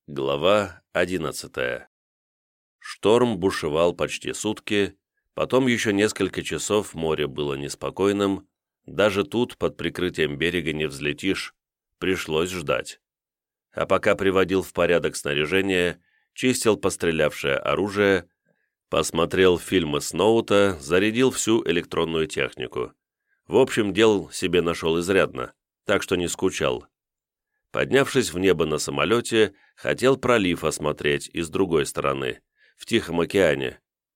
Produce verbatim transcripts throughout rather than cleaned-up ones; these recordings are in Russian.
Глава одиннадцатая. Шторм бушевал почти сутки, потом еще несколько часов море было неспокойным, даже тут под прикрытием берега не взлетишь, пришлось ждать. А пока приводил в порядок снаряжение, чистил пострелявшее оружие, посмотрел фильмы Сноута, зарядил всю электронную технику. В общем, дел себе нашел изрядно, так что не скучал. Поднявшись в небо на самолете, хотел пролив осмотреть и с другой стороны, в Тихом океане.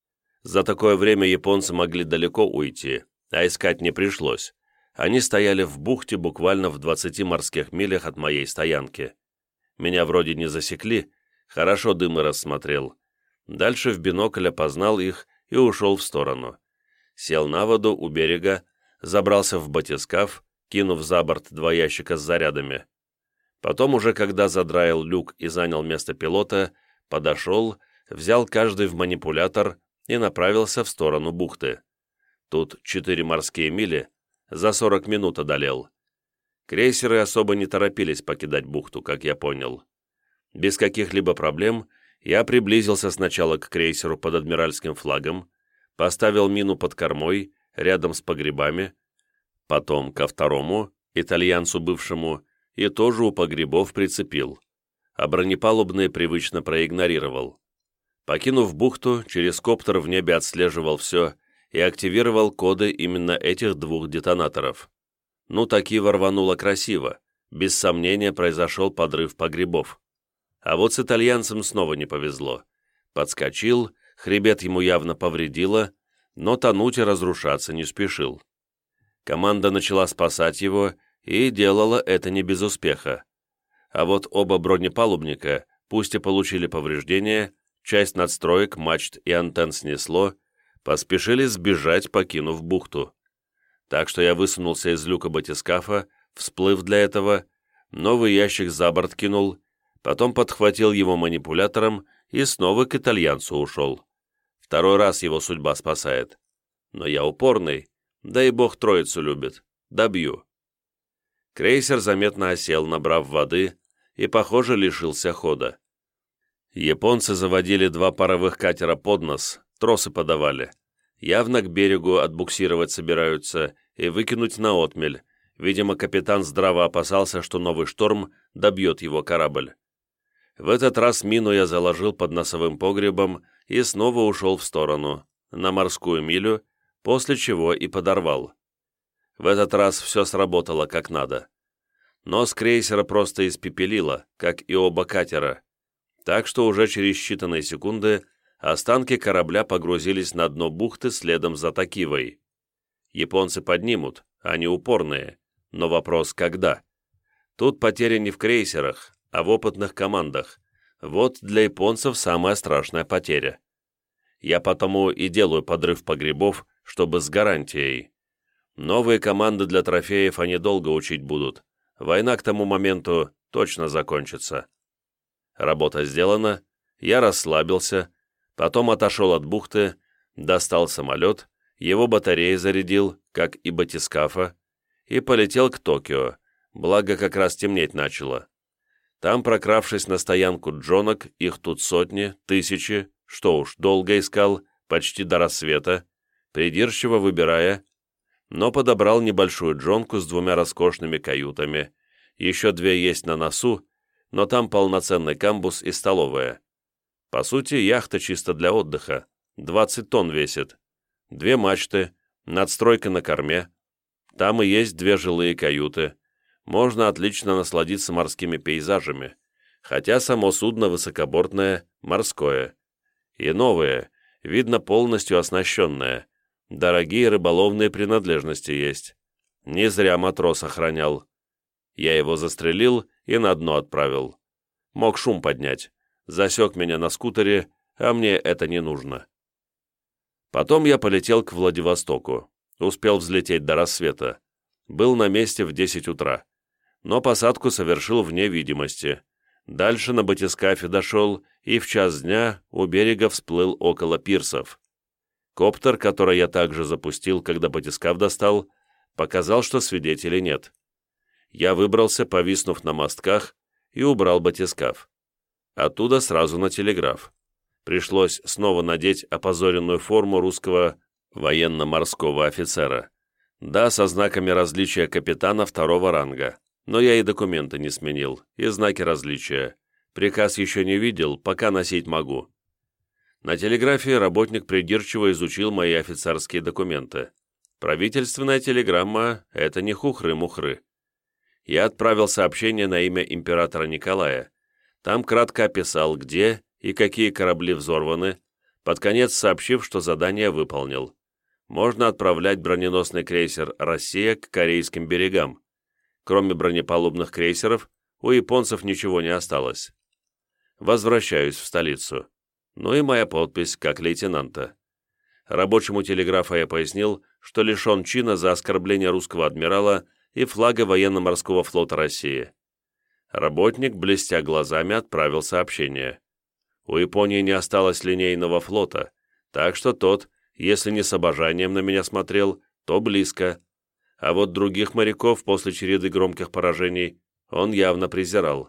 За такое время японцы могли далеко уйти, а искать не пришлось. Они стояли в бухте буквально в двадцати морских милях от моей стоянки. Меня вроде не засекли, хорошо дымы рассмотрел. Дальше в бинокль опознал их и ушел в сторону. Сел на воду у берега, забрался в батискаф, кинув за борт два ящика с зарядами. Потом уже, когда задраил люк и занял место пилота, подошел, взял каждый в манипулятор и направился в сторону бухты. Тут четыре морские мили, за сорок минут одолел. Крейсеры особо не торопились покидать бухту, как я понял. Без каких-либо проблем я приблизился сначала к крейсеру под адмиральским флагом, поставил мину под кормой, рядом с погребами, потом ко второму, итальянцу бывшему, и тоже у погребов прицепил, а бронепалубные привычно проигнорировал. Покинув бухту, через коптер в небе отслеживал все и активировал коды именно этих двух детонаторов. Ну, таки ворвануло красиво, без сомнения произошел подрыв погребов. А вот с итальянцем снова не повезло. Подскочил, хребет ему явно повредило, но тонуть и разрушаться не спешил. Команда начала спасать его, и делала это не без успеха. А вот оба бронепалубника, пусть и получили повреждения, часть надстроек, мачт и антенн снесло, поспешили сбежать, покинув бухту. Так что я высунулся из люка батискафа, всплыв для этого, новый ящик за борт кинул, потом подхватил его манипулятором и снова к итальянцу ушел. Второй раз его судьба спасает. Но я упорный, да и бог троицу любит, добью. Крейсер заметно осел, набрав воды, и, похоже, лишился хода. Японцы заводили два паровых катера под нос, тросы подавали. Явно к берегу отбуксировать собираются и выкинуть на отмель. Видимо, капитан здраво опасался, что новый шторм добьет его корабль. В этот раз мину я заложил под носовым погребом и снова ушел в сторону, на морскую милю, после чего и подорвал. В этот раз все сработало как надо. Нос крейсера просто испепелило, как и оба катера. Так что уже через считанные секунды останки корабля погрузились на дно бухты следом за Токивой. Японцы поднимут, они упорные, но вопрос когда? Тут потери не в крейсерах, а в опытных командах. Вот для японцев самая страшная потеря. Я потому и делаю подрыв погребов, чтобы с гарантией. Новые команды для трофеев они долго учить будут. Война к тому моменту точно закончится. Работа сделана, я расслабился, потом отошел от бухты, достал самолет, его батареи зарядил, как и батискафа, и полетел к Токио, благо как раз темнеть начало. Там, прокравшись на стоянку джонок, их тут сотни, тысячи, что уж, долго искал, почти до рассвета, придирчиво выбирая, но подобрал небольшую джонку с двумя роскошными каютами, еще две есть на носу, но там полноценный камбуз и столовая. По сути, яхта чисто для отдыха, двадцать тонн весит, две мачты, надстройка на корме, там и есть две жилые каюты, можно отлично насладиться морскими пейзажами, хотя само судно высокобортное, морское, и новое, видно полностью оснащенное. Дорогие рыболовные принадлежности есть. Не зря матрос охранял. Я его застрелил и на дно отправил. Мог шум поднять. Засек меня на скутере, а мне это не нужно. Потом я полетел к Владивостоку. Успел взлететь до рассвета. Был на месте в десять утра. Но посадку совершил вне видимости. Дальше на батискафе дошел и в час дня у берега всплыл около пирсов. Коптер, который я также запустил, когда батискаф достал, показал, что свидетелей нет. Я выбрался, повиснув на мостках, и убрал батискаф. Оттуда сразу на телеграф. Пришлось снова надеть опозоренную форму русского военно-морского офицера. Да, со знаками различия капитана второго ранга, но я и документы не сменил, и знаки различия. Приказ еще не видел, пока носить могу. На телеграфе работник придирчиво изучил мои офицерские документы. Правительственная телеграмма — это не хухры-мухры. Я отправил сообщение на имя императора Николая. Там кратко описал, где и какие корабли взорваны, под конец сообщив, что задание выполнил. Можно отправлять броненосный крейсер «Россия» к корейским берегам. Кроме бронепалубных крейсеров, у японцев ничего не осталось. Возвращаюсь в столицу. Ну и моя подпись, как лейтенанта. Рабочему телеграфа я пояснил, что лишен чина за оскорбление русского адмирала и флага военно-морского флота России. Работник, блестя глазами, отправил сообщение. У Японии не осталось линейного флота, так что тот, если не с обожанием на меня смотрел, то близко. А вот других моряков после череды громких поражений он явно презирал.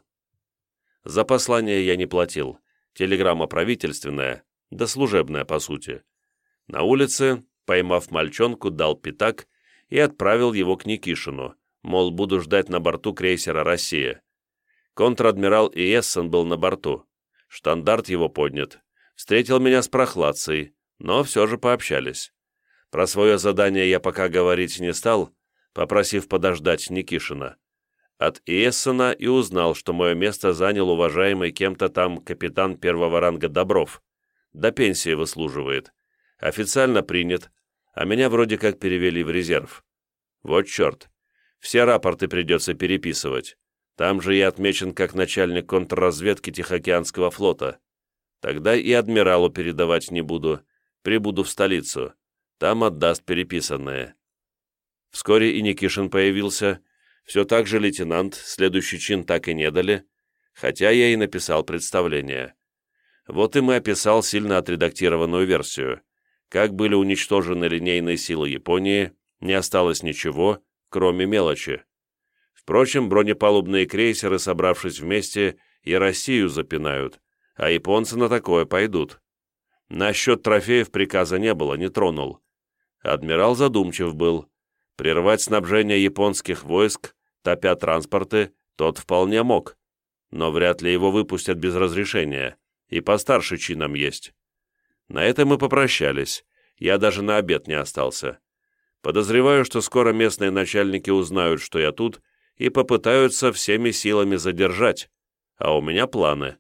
За послание я не платил. Телеграмма правительственная, да служебная по сути. На улице, поймав мальчонку, дал пятак и отправил его к Никишину, мол, буду ждать на борту крейсера «Россия». Контр-адмирал Иессен был на борту. Штандарт его поднят. Встретил меня с прохладцей, но все же пообщались. Про свое задание я пока говорить не стал, попросив подождать Никишина. От Иессена и узнал, что мое место занял уважаемый кем-то там капитан первого ранга Добров. До пенсии выслуживает. Официально принят, а меня вроде как перевели в резерв. Вот черт. Все рапорты придется переписывать. Там же я отмечен как начальник контрразведки Тихоокеанского флота. Тогда и адмиралу передавать не буду. Прибуду в столицу. Там отдаст переписанное. Вскоре и Никишин появился. Все так же лейтенант, следующий чин так и не дали, хотя я и написал представление. Вот им и описал сильно отредактированную версию. Как были уничтожены линейные силы Японии, не осталось ничего, кроме мелочи. Впрочем, бронепалубные крейсеры, собравшись вместе, и Россию запинают, а японцы на такое пойдут. Насчет трофеев приказа не было, не тронул. Адмирал задумчив был. Прервать снабжение японских войск, топя транспорты, тот вполне мог, но вряд ли его выпустят без разрешения, и постарше чином есть. На этом мы попрощались, я даже на обед не остался. Подозреваю, что скоро местные начальники узнают, что я тут, и попытаются всеми силами задержать, а у меня планы.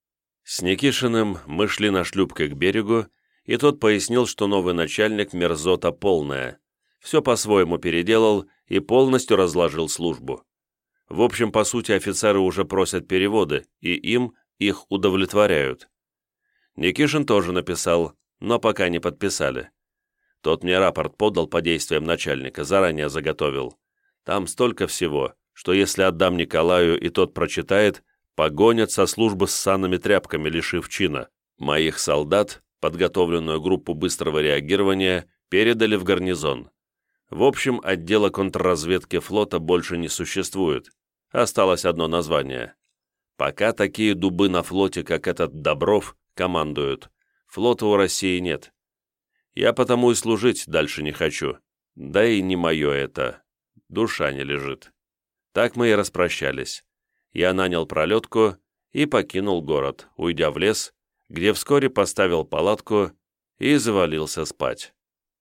С Никишиным мы шли на шлюпке к берегу, и тот пояснил, что новый начальник мерзота полная. Все по-своему переделал и полностью разложил службу. В общем, по сути, офицеры уже просят переводы, и им их удовлетворяют. Никишин тоже написал, но пока не подписали. Тот мне рапорт подал по действиям начальника, заранее заготовил. Там столько всего, что если отдам Николаю и тот прочитает, погонят со службы с санными тряпками, лишив чина. Моих солдат, подготовленную группу быстрого реагирования, передали в гарнизон. В общем, отдела контрразведки флота больше не существует. Осталось одно название. Пока такие дубы на флоте, как этот Добров, командуют. Флота у России нет. Я потому и служить дальше не хочу. Да и не мое это. Душа не лежит. Так мы и распрощались. Я нанял пролетку и покинул город, уйдя в лес, где вскоре поставил палатку и завалился спать.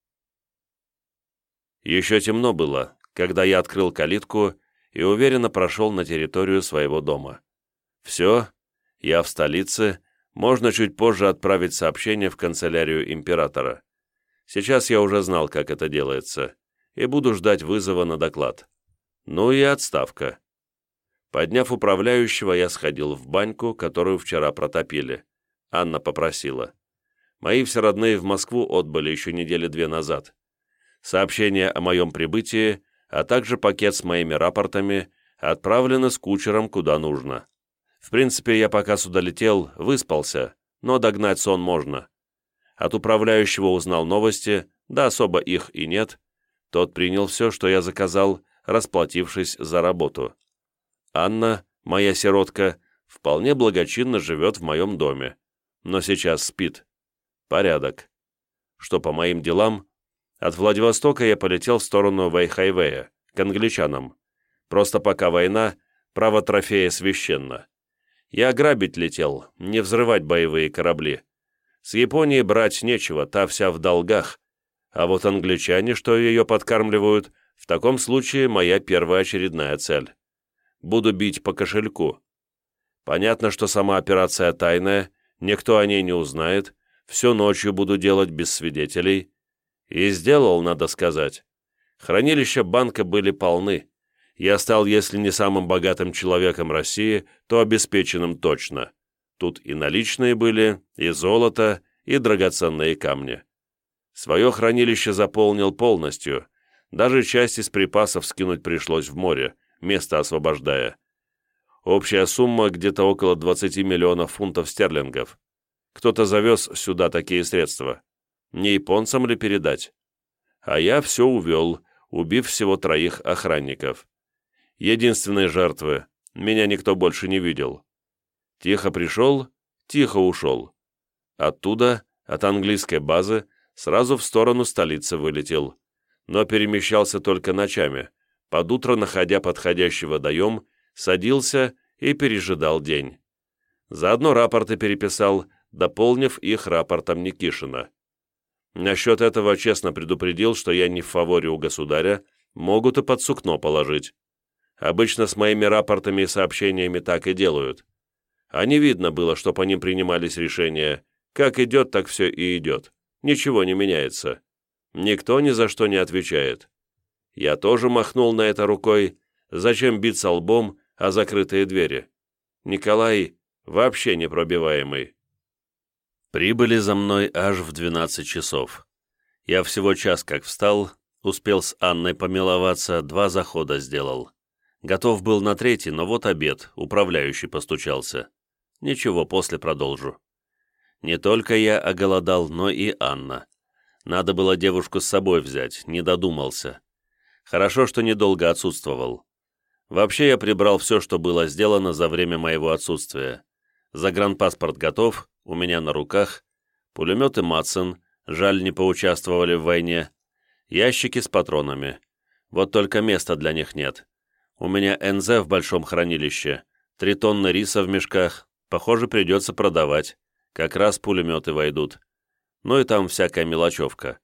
Еще темно было, когда я открыл калитку и уверенно прошел на территорию своего дома. Все, я в столице, можно чуть позже отправить сообщение в канцелярию императора. Сейчас я уже знал, как это делается, и буду ждать вызова на доклад. Ну и отставка. Подняв управляющего, я сходил в баньку, которую вчера протопили. Анна попросила. Мои все родные в Москву отбыли еще недели две назад. Сообщение о моем прибытии, а также пакет с моими рапортами отправлены с кучером куда нужно. В принципе, я пока сюда летел, выспался, но догнать сон можно. От управляющего узнал новости, да особо их и нет. Тот принял все, что я заказал, расплатившись за работу. Анна, моя сиротка, Вполне благочинно живет в моем доме, но сейчас спит. Порядок. Что по моим делам, от Владивостока я полетел в сторону Вэйхайвэя, к англичанам. Просто пока война, право трофея священно. Я грабить летел, не взрывать боевые корабли. С Японии брать нечего, та вся в долгах. А вот англичане, что ее подкармливают, в таком случае моя первоочередная цель. Буду бить по кошельку. Понятно, что сама операция тайная, никто о ней не узнает, всю ночью буду делать без свидетелей. И сделал, надо сказать. Хранилища банка были полны. Я стал, если не самым богатым человеком России, то обеспеченным точно. Тут и наличные были, и золото, и драгоценные камни. Свое хранилище заполнил полностью. Даже часть из припасов скинуть пришлось в море, место освобождая. Общая сумма где-то около двадцати миллионов фунтов стерлингов. Кто-то завез сюда такие средства. Не японцам ли передать? А я все увел, убив всего троих охранников. Единственные жертвы. Меня никто больше не видел. Тихо пришел, тихо ушел. Оттуда, от английской базы, сразу в сторону столицы вылетел. Но перемещался только ночами. Под утро, находя подходящий водоем, садился и пережидал день. Заодно рапорты переписал, дополнив их рапортом Никишина. Насчет этого честно предупредил, что я не в фаворе у государя, могут и под сукно положить. Обычно с моими рапортами и сообщениями так и делают. А не видно было, что по ним принимались решения. Как идет, так все и идет. Ничего не меняется. Никто ни за что не отвечает. Я тоже махнул на это рукой. Зачем биться лбом о закрытые двери? Николай вообще непробиваемый. Прибыли за мной аж в двенадцать часов. Я всего час как встал, успел с Анной помиловаться, два захода сделал. Готов был на третий, но вот обед, управляющий постучался. Ничего, после продолжу. Не только я оголодал, но и Анна. Надо было девушку с собой взять, не додумался. Хорошо, что недолго отсутствовал. Вообще я прибрал все, что было сделано за время моего отсутствия. Загранпаспорт готов, у меня на руках. Пулеметы Матсон, жаль, не поучаствовали в войне. Ящики с патронами. Вот только места для них нет. У меня эн зэ в большом хранилище. Три тонны риса в мешках. Похоже, придется продавать. Как раз пулеметы войдут. Ну и там всякая мелочевка.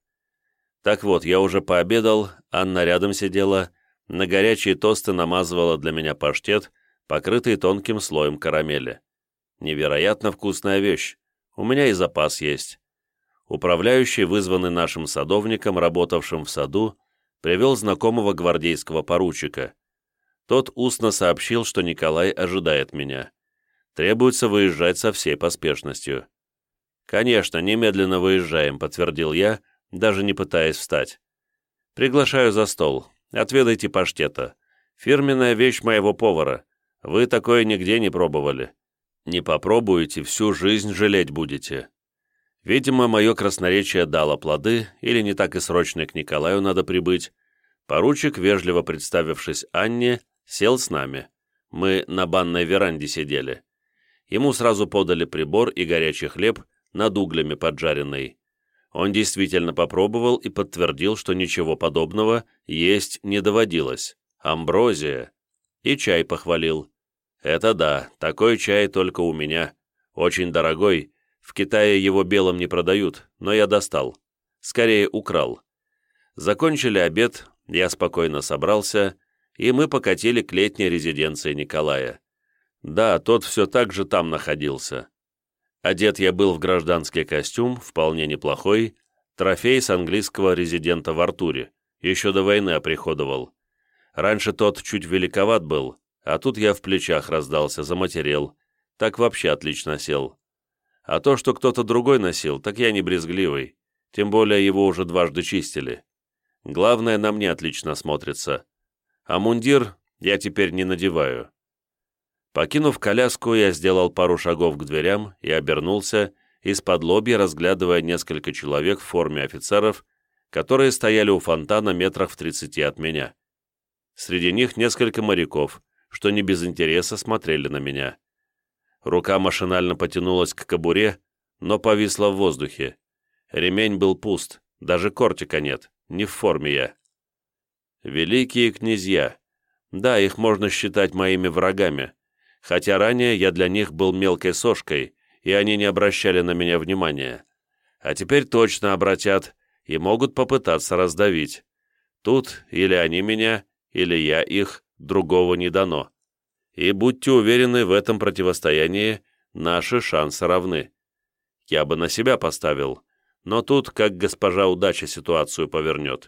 Так вот, я уже пообедал, Анна рядом сидела, на горячие тосты намазывала для меня паштет, покрытый тонким слоем карамели. Невероятно вкусная вещь. У меня и запас есть. Управляющий, вызванный нашим садовником, работавшим в саду, привел знакомого гвардейского поручика. Тот устно сообщил, что Николай ожидает меня. Требуется выезжать со всей поспешностью. «Конечно, немедленно выезжаем», — подтвердил я, даже не пытаясь встать. «Приглашаю за стол. Отведайте паштета. Фирменная вещь моего повара. Вы такое нигде не пробовали. Не попробуете, всю жизнь жалеть будете». Видимо, мое красноречие дало плоды, или не так и срочно к Николаю надо прибыть. Поручик, вежливо представившись Анне, сел с нами. Мы на банной веранде сидели. Ему сразу подали прибор и горячий хлеб, над углями поджаренный. Он действительно попробовал и подтвердил, что ничего подобного есть не доводилось. Амброзия. И чай похвалил. Это да, такой чай только у меня. Очень дорогой. В Китае его белым не продают, но я достал. Скорее украл. Закончили обед, я спокойно собрался, и мы покатили к летней резиденции Николая. Да, тот все так же там находился. Одет я был в гражданский костюм, вполне неплохой, трофей с английского резидента в Артуре, еще до войны оприходовал. Раньше тот чуть великоват был, а тут я в плечах раздался, заматерел, так вообще отлично сел. А то, что кто-то другой носил, так я не брезгливый, тем более его уже дважды чистили. Главное, на мне отлично смотрится. А мундир я теперь не надеваю. Покинув коляску, я сделал пару шагов к дверям и обернулся, из-под лобья разглядывая несколько человек в форме офицеров, которые стояли у фонтана метрах в тридцати от меня. Среди них несколько моряков, что не без интереса смотрели на меня. Рука машинально потянулась к кобуре, но повисла в воздухе. Ремень был пуст, даже кортика нет, не в форме я. Великие князья. Да, их можно считать моими врагами, хотя ранее я для них был мелкой сошкой, и они не обращали на меня внимания. А теперь точно обратят и могут попытаться раздавить. Тут или они меня, или я их, другого не дано. И будьте уверены, в этом противостоянии наши шансы равны. Я бы на себя поставил, но тут, как госпожа удача ситуацию повернет.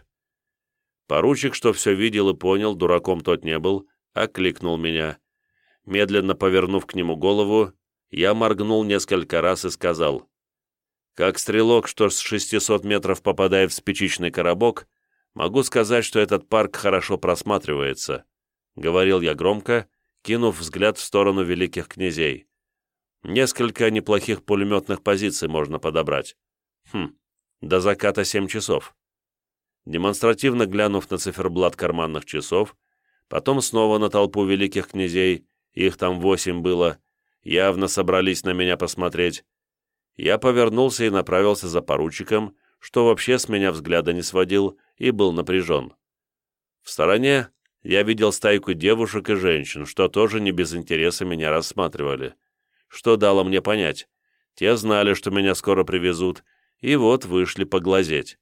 Поручик, что все видел и понял, дураком тот не был, окликнул меня. Медленно повернув к нему голову, я моргнул несколько раз и сказал: «Как стрелок, что с шестисот метров попадает в спичечный коробок, могу сказать, что этот парк хорошо просматривается», — говорил я громко, кинув взгляд в сторону великих князей. «Несколько неплохих пулеметных позиций можно подобрать. Хм, до заката семь часов». Демонстративно глянув на циферблат карманных часов, потом снова на толпу великих князей, их там восемь было, явно собрались на меня посмотреть, я повернулся и направился за поручиком, что вообще с меня взгляда не сводил и был напряжен. В стороне я видел стайку девушек и женщин, что тоже не без интереса меня рассматривали. Что дало мне понять? Те знали, что меня скоро привезут, и вот вышли поглазеть.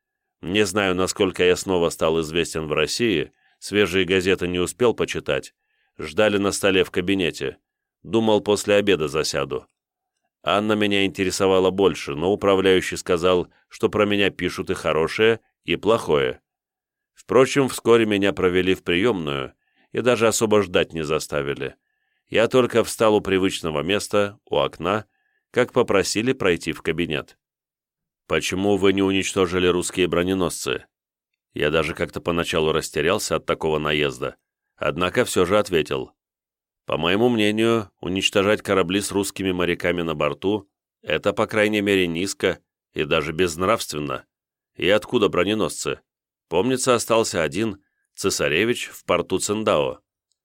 Не знаю, насколько я снова стал известен в России, свежие газеты не успел почитать, ждали на столе в кабинете. Думал, после обеда засяду. Анна меня интересовала больше, но управляющий сказал, что про меня пишут и хорошее, и плохое. Впрочем, вскоре меня провели в приемную и даже особо ждать не заставили. Я только встал у привычного места, у окна, как попросили пройти в кабинет. «Почему вы не уничтожили русские броненосцы?» Я даже как-то поначалу растерялся от такого наезда, однако все же ответил. По моему мнению, уничтожать корабли с русскими моряками на борту – это, по крайней мере, низко и даже безнравственно. И откуда броненосцы? Помнится, остался один – цесаревич в порту Циндао.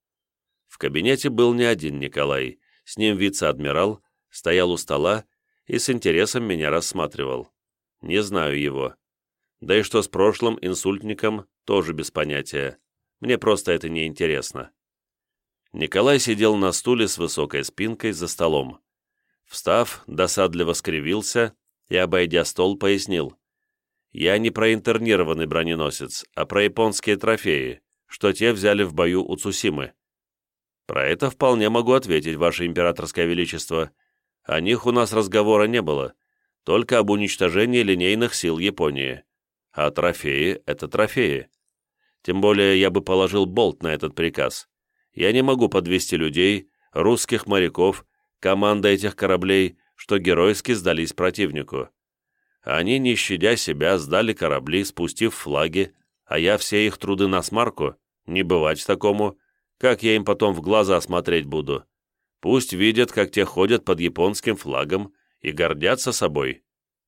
В кабинете был не один Николай, с ним вице-адмирал, стоял у стола и с интересом меня рассматривал. Не знаю его. Да и что с прошлым инсультником, тоже без понятия. Мне просто это не интересно. Николай сидел на стуле с высокой спинкой за столом. Встав, досадливо скривился и, обойдя стол, пояснил. «Я не про интернированный броненосец, а про японские трофеи, что те взяли в бою у Цусимы». «Про это вполне могу ответить, Ваше Императорское Величество. О них у нас разговора не было, только об уничтожении линейных сил Японии. А трофеи — это трофеи. Тем более я бы положил болт на этот приказ. Я не могу подвести людей, русских моряков, команда этих кораблей, что геройски сдались противнику. Они, не щадя себя, сдали корабли, спустив флаги, а я все их труды на смарку, не бывать такому, как я им потом в глаза смотреть буду. Пусть видят, как те ходят под японским флагом и гордятся собой».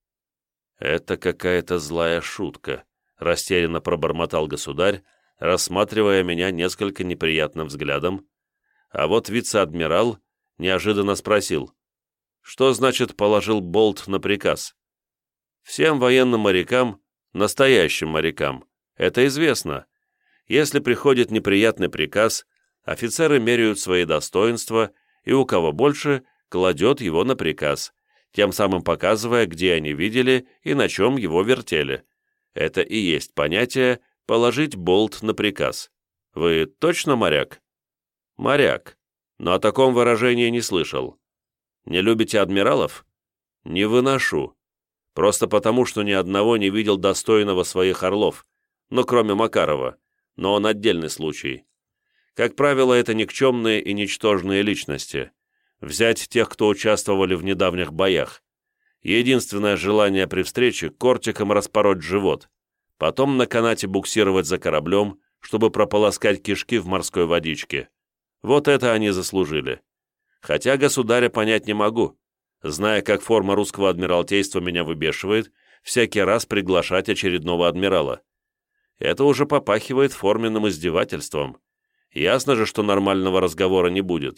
«Это какая-то злая шутка», — растерянно пробормотал государь, рассматривая меня несколько неприятным взглядом, а вот вице-адмирал неожиданно спросил: «Что значит положил болт на приказ?» «Всем военным морякам, настоящим морякам, это известно. Если приходит неприятный приказ, офицеры меряют свои достоинства, и у кого больше, кладет его на приказ, тем самым показывая, где они видели и на чем его вертели. Это и есть понятие «положить болт на приказ». Вы точно моряк?» «Моряк, но о таком выражении не слышал. Не любите адмиралов?» «Не выношу. Просто потому, что ни одного не видел достойного своих орлов, ну, кроме Макарова, но он отдельный случай. Как правило, это никчемные и ничтожные личности. Взять тех, кто участвовали в недавних боях. Единственное желание при встрече — кортиком распороть живот, потом на канате буксировать за кораблем, чтобы прополоскать кишки в морской водичке. Вот это они заслужили. Хотя государя понять не могу. Зная, как форма русского адмиралтейства меня выбешивает, всякий раз приглашать очередного адмирала. Это уже попахивает форменным издевательством. Ясно же, что нормального разговора не будет.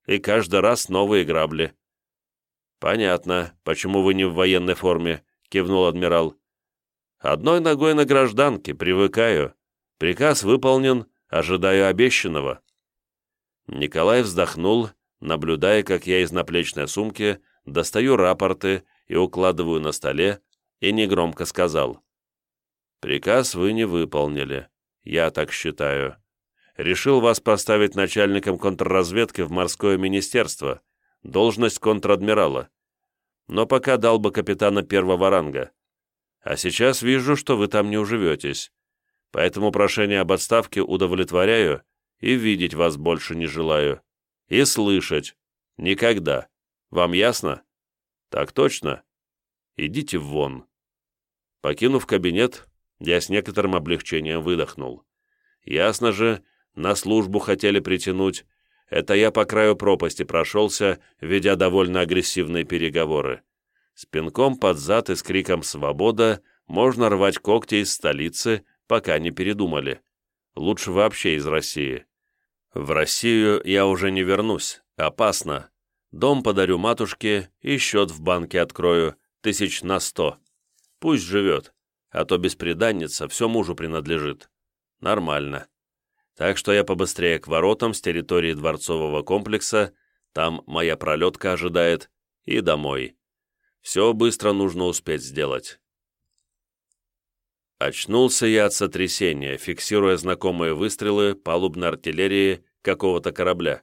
и каждый раз новые грабли». «Понятно, почему вы не в военной форме», — кивнул адмирал. «Одной ногой на гражданке, привыкаю. Приказ выполнен, ожидаю обещанного». Николай вздохнул, наблюдая, как я из наплечной сумки достаю рапорты и укладываю на столе, и негромко сказал: «Приказ вы не выполнили, я так считаю. Решил вас поставить начальником контрразведки в морское министерство, должность контр-адмирала. Но пока дал бы капитана первого ранга. А сейчас вижу, что вы там не уживетесь. Поэтому прошение об отставке удовлетворяю и видеть вас больше не желаю. И слышать. Никогда. Вам ясно?» «Так точно. Идите вон». Покинув кабинет, я с некоторым облегчением выдохнул. Ясно же, на службу хотели притянуть. Это я по краю пропасти прошелся, ведя довольно агрессивные переговоры. С пинком под зад и с криком «Свобода!» можно рвать когти из столицы, пока не передумали. Лучше вообще из России. В Россию я уже не вернусь. Опасно. Дом подарю матушке и счет в банке открою, тысяч на сто. Пусть живет, а то бесприданница все мужу принадлежит. Нормально. Так что я побыстрее к воротам с территории дворцового комплекса, там моя пролетка ожидает, и домой. Все быстро нужно успеть сделать. Очнулся я от сотрясения, фиксируя знакомые выстрелы палубной артиллерии какого-то корабля.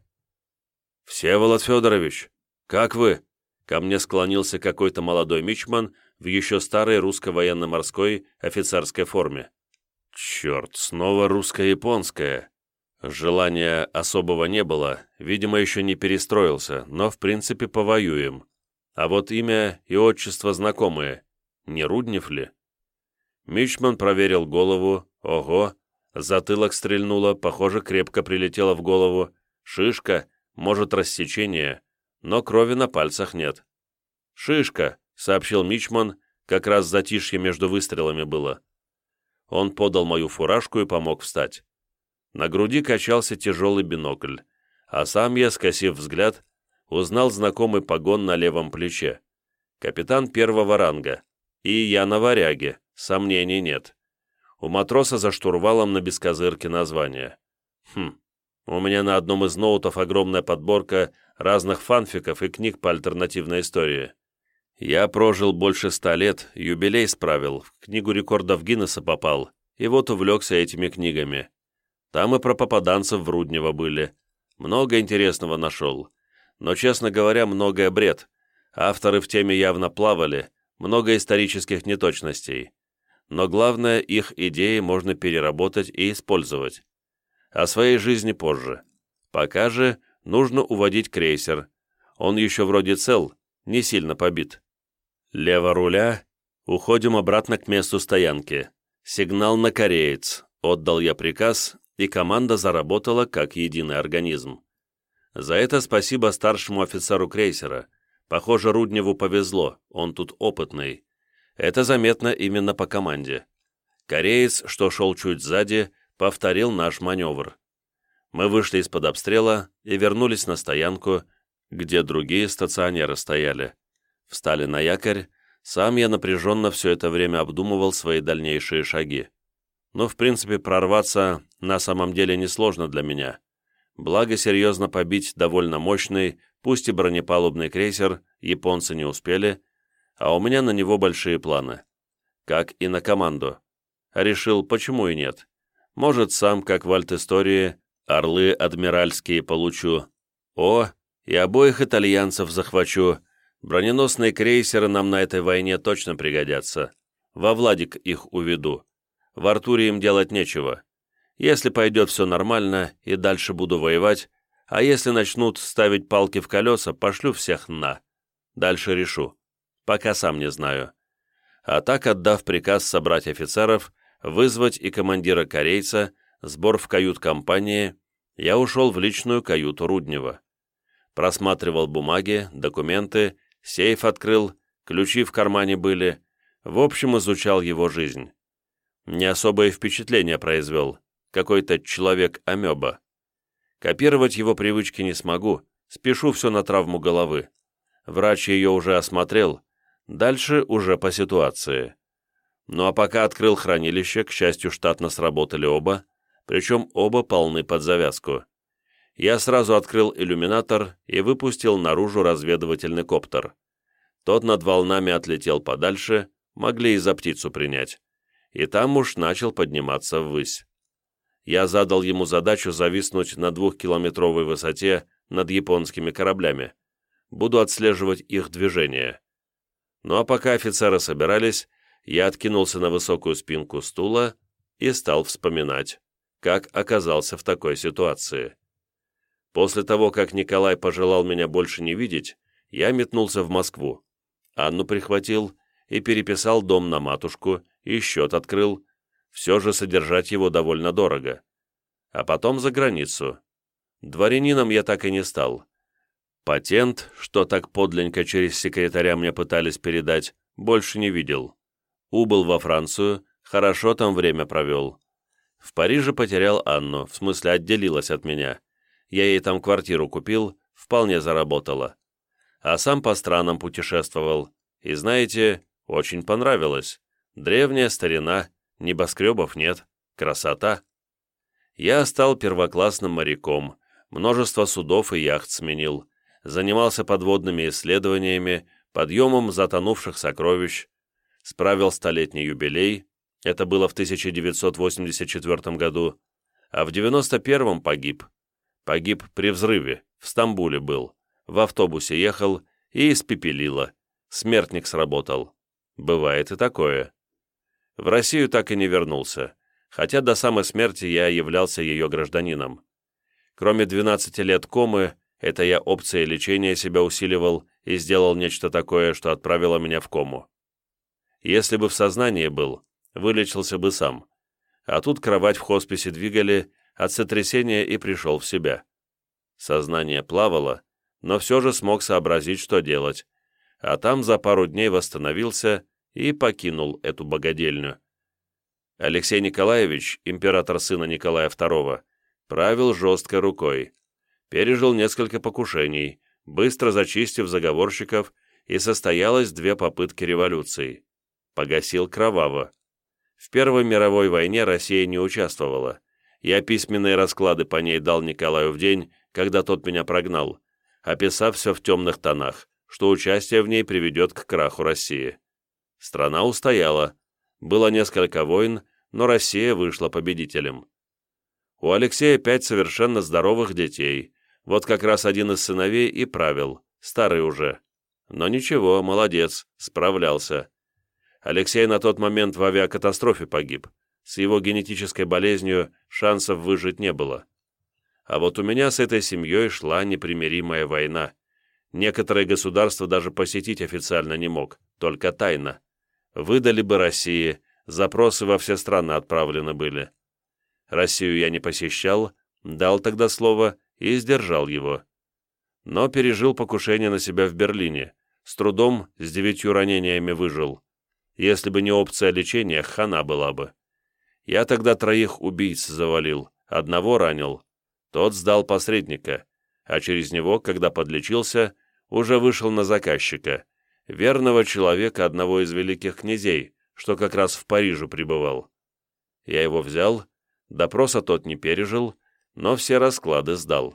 «Всеволод Федорович, как вы?» Ко мне склонился какой-то молодой мичман в еще старой русско-военно-морской офицерской форме. «Черт, снова русско-японская». Желания особого не было, видимо, еще не перестроился, но в принципе повоюем. А вот имя и отчество знакомые. Не Руднев ли? Мичман проверил голову. Ого, затылок стрельнуло, похоже, крепко прилетело в голову. Шишка, может, рассечение, но крови на пальцах нет. «Шишка», — сообщил мичман, как раз затишье между выстрелами было. Он подал мою фуражку и помог встать. На груди качался тяжелый бинокль, а сам я, скосив взгляд, узнал знакомый погон на левом плече. Капитан первого ранга. И я на варяге, сомнений нет. У матроса за штурвалом на бескозырке название. Хм, у меня на одном из ноутов огромная подборка разных фанфиков и книг по альтернативной истории. Я прожил больше ста лет, юбилей справил, в книгу рекордов Гиннесса попал, и вот увлекся этими книгами. Там и про попаданцев в Руднево были. Много интересного нашел. Но, честно говоря, многое бред. Авторы в теме явно плавали, много исторических неточностей. Но главное, их идеи можно переработать и использовать. О своей жизни позже. Пока же нужно уводить крейсер. Он еще вроде цел, не сильно побит. Лево руля, уходим обратно к месту стоянки. Сигнал на кореец. Отдал я приказ, и команда заработала как единый организм. За это спасибо старшему офицеру крейсера. Похоже, Рудневу повезло, он тут опытный. Это заметно именно по команде. Кореец, что шел чуть сзади, повторил наш маневр. Мы вышли из-под обстрела и вернулись на стоянку, где другие стационеры стояли. Встали на якорь, сам я напряженно все это время обдумывал свои дальнейшие шаги. Но, в принципе, прорваться на самом деле несложно для меня. Благо, серьезно побить довольно мощный, пусть и бронепалубный крейсер, японцы не успели, а у меня на него большие планы. Как и на команду. Решил, почему и нет. Может, сам, как в альт-истории, орлы адмиральские получу. О, и обоих итальянцев захвачу. Броненосные крейсеры нам на этой войне точно пригодятся. Во Владик их уведу. В Артуре им делать нечего. Если пойдет все нормально, и дальше буду воевать, а если начнут ставить палки в колеса, пошлю всех на. Дальше решу. Пока сам не знаю. А так, отдав приказ собрать офицеров, вызвать и командира корейца, сбор в кают-компании, я ушел в личную каюту Руднева. Просматривал бумаги, документы, сейф открыл, ключи в кармане были, в общем, изучал его жизнь. Не особое впечатление произвел, какой-то человек-амеба. Копировать его привычки не смогу, Спешу все на травму головы. Врач ее уже осмотрел, дальше уже по ситуации. Ну а пока открыл хранилище, к счастью, штатно сработали оба, причем оба полны под завязку. Я сразу открыл иллюминатор и выпустил наружу разведывательный коптер. Тот над волнами отлетел подальше, могли и за птицу принять. И там уж начал подниматься ввысь. Я задал ему задачу зависнуть на двухкилометровой высоте над японскими кораблями. Буду отслеживать их движение. Ну а пока офицеры собирались, я откинулся на высокую спинку стула и стал вспоминать, как оказался в такой ситуации. После того, как Николай пожелал меня больше не видеть, я метнулся в Москву. Анну прихватил и переписал дом на матушку, и счет открыл. Все же содержать его довольно дорого. А потом за границу. Дворянином я так и не стал. Патент, что так подленько через секретаря мне пытались передать, больше не видел. Убыл во Францию, хорошо там время провел. В Париже потерял Анну, в смысле отделилась от меня. Я ей там квартиру купил, вполне заработала. А сам по странам путешествовал. И знаете, очень понравилось. Древняя старина, небоскребов нет, красота. Я стал первоклассным моряком, множество судов и яхт сменил, занимался подводными исследованиями, подъемом затонувших сокровищ, справил столетний юбилей, это было в тысяча девятьсот восемьдесят четвёртом году, а в девяносто первом погиб. Погиб при взрыве, в Стамбуле был, в автобусе ехал и испепелило. Смертник сработал. Бывает и такое. В Россию так и не вернулся, хотя до самой смерти я являлся ее гражданином. Кроме двенадцати лет комы, это я опцией лечения себя усиливал и сделал нечто такое, что отправило меня в кому. Если бы в сознании был, вылечился бы сам. А тут кровать в хосписе двигали, от сотрясения и пришел в себя. Сознание плавало, но все же смог сообразить, что делать, а там за пару дней восстановился и покинул эту богадельню. Алексей Николаевич, император сына Николая второго, правил жесткой рукой, пережил несколько покушений, быстро зачистив заговорщиков, и состоялось две попытки революции. Погасил кроваво. В Первой мировой войне Россия не участвовала. Я письменные расклады по ней дал Николаю в день, когда тот меня прогнал, описав все в темных тонах, что участие в ней приведет к краху России. Страна устояла. Было несколько войн, но Россия вышла победителем. У Алексея пять совершенно здоровых детей. Вот как раз один из сыновей и правил, старый уже. Но ничего, молодец, справлялся. Алексей на тот момент в авиакатастрофе погиб. С его генетической болезнью шансов выжить не было. А вот у меня с этой семьей шла непримиримая война. Некоторые государства даже посетить официально не мог, только тайно. Выдали бы России, запросы во все страны отправлены были. Россию я не посещал, дал тогда слово и сдержал его. Но пережил покушение на себя в Берлине, с трудом с девятью ранениями выжил. Если бы не опция лечения, хана была бы. Я тогда троих убийц завалил, одного ранил. Тот сдал посредника, а через него, когда подлечился, уже вышел на заказчика, верного человека одного из великих князей, что как раз в Париже пребывал. Я его взял, допроса тот не пережил, но все расклады сдал.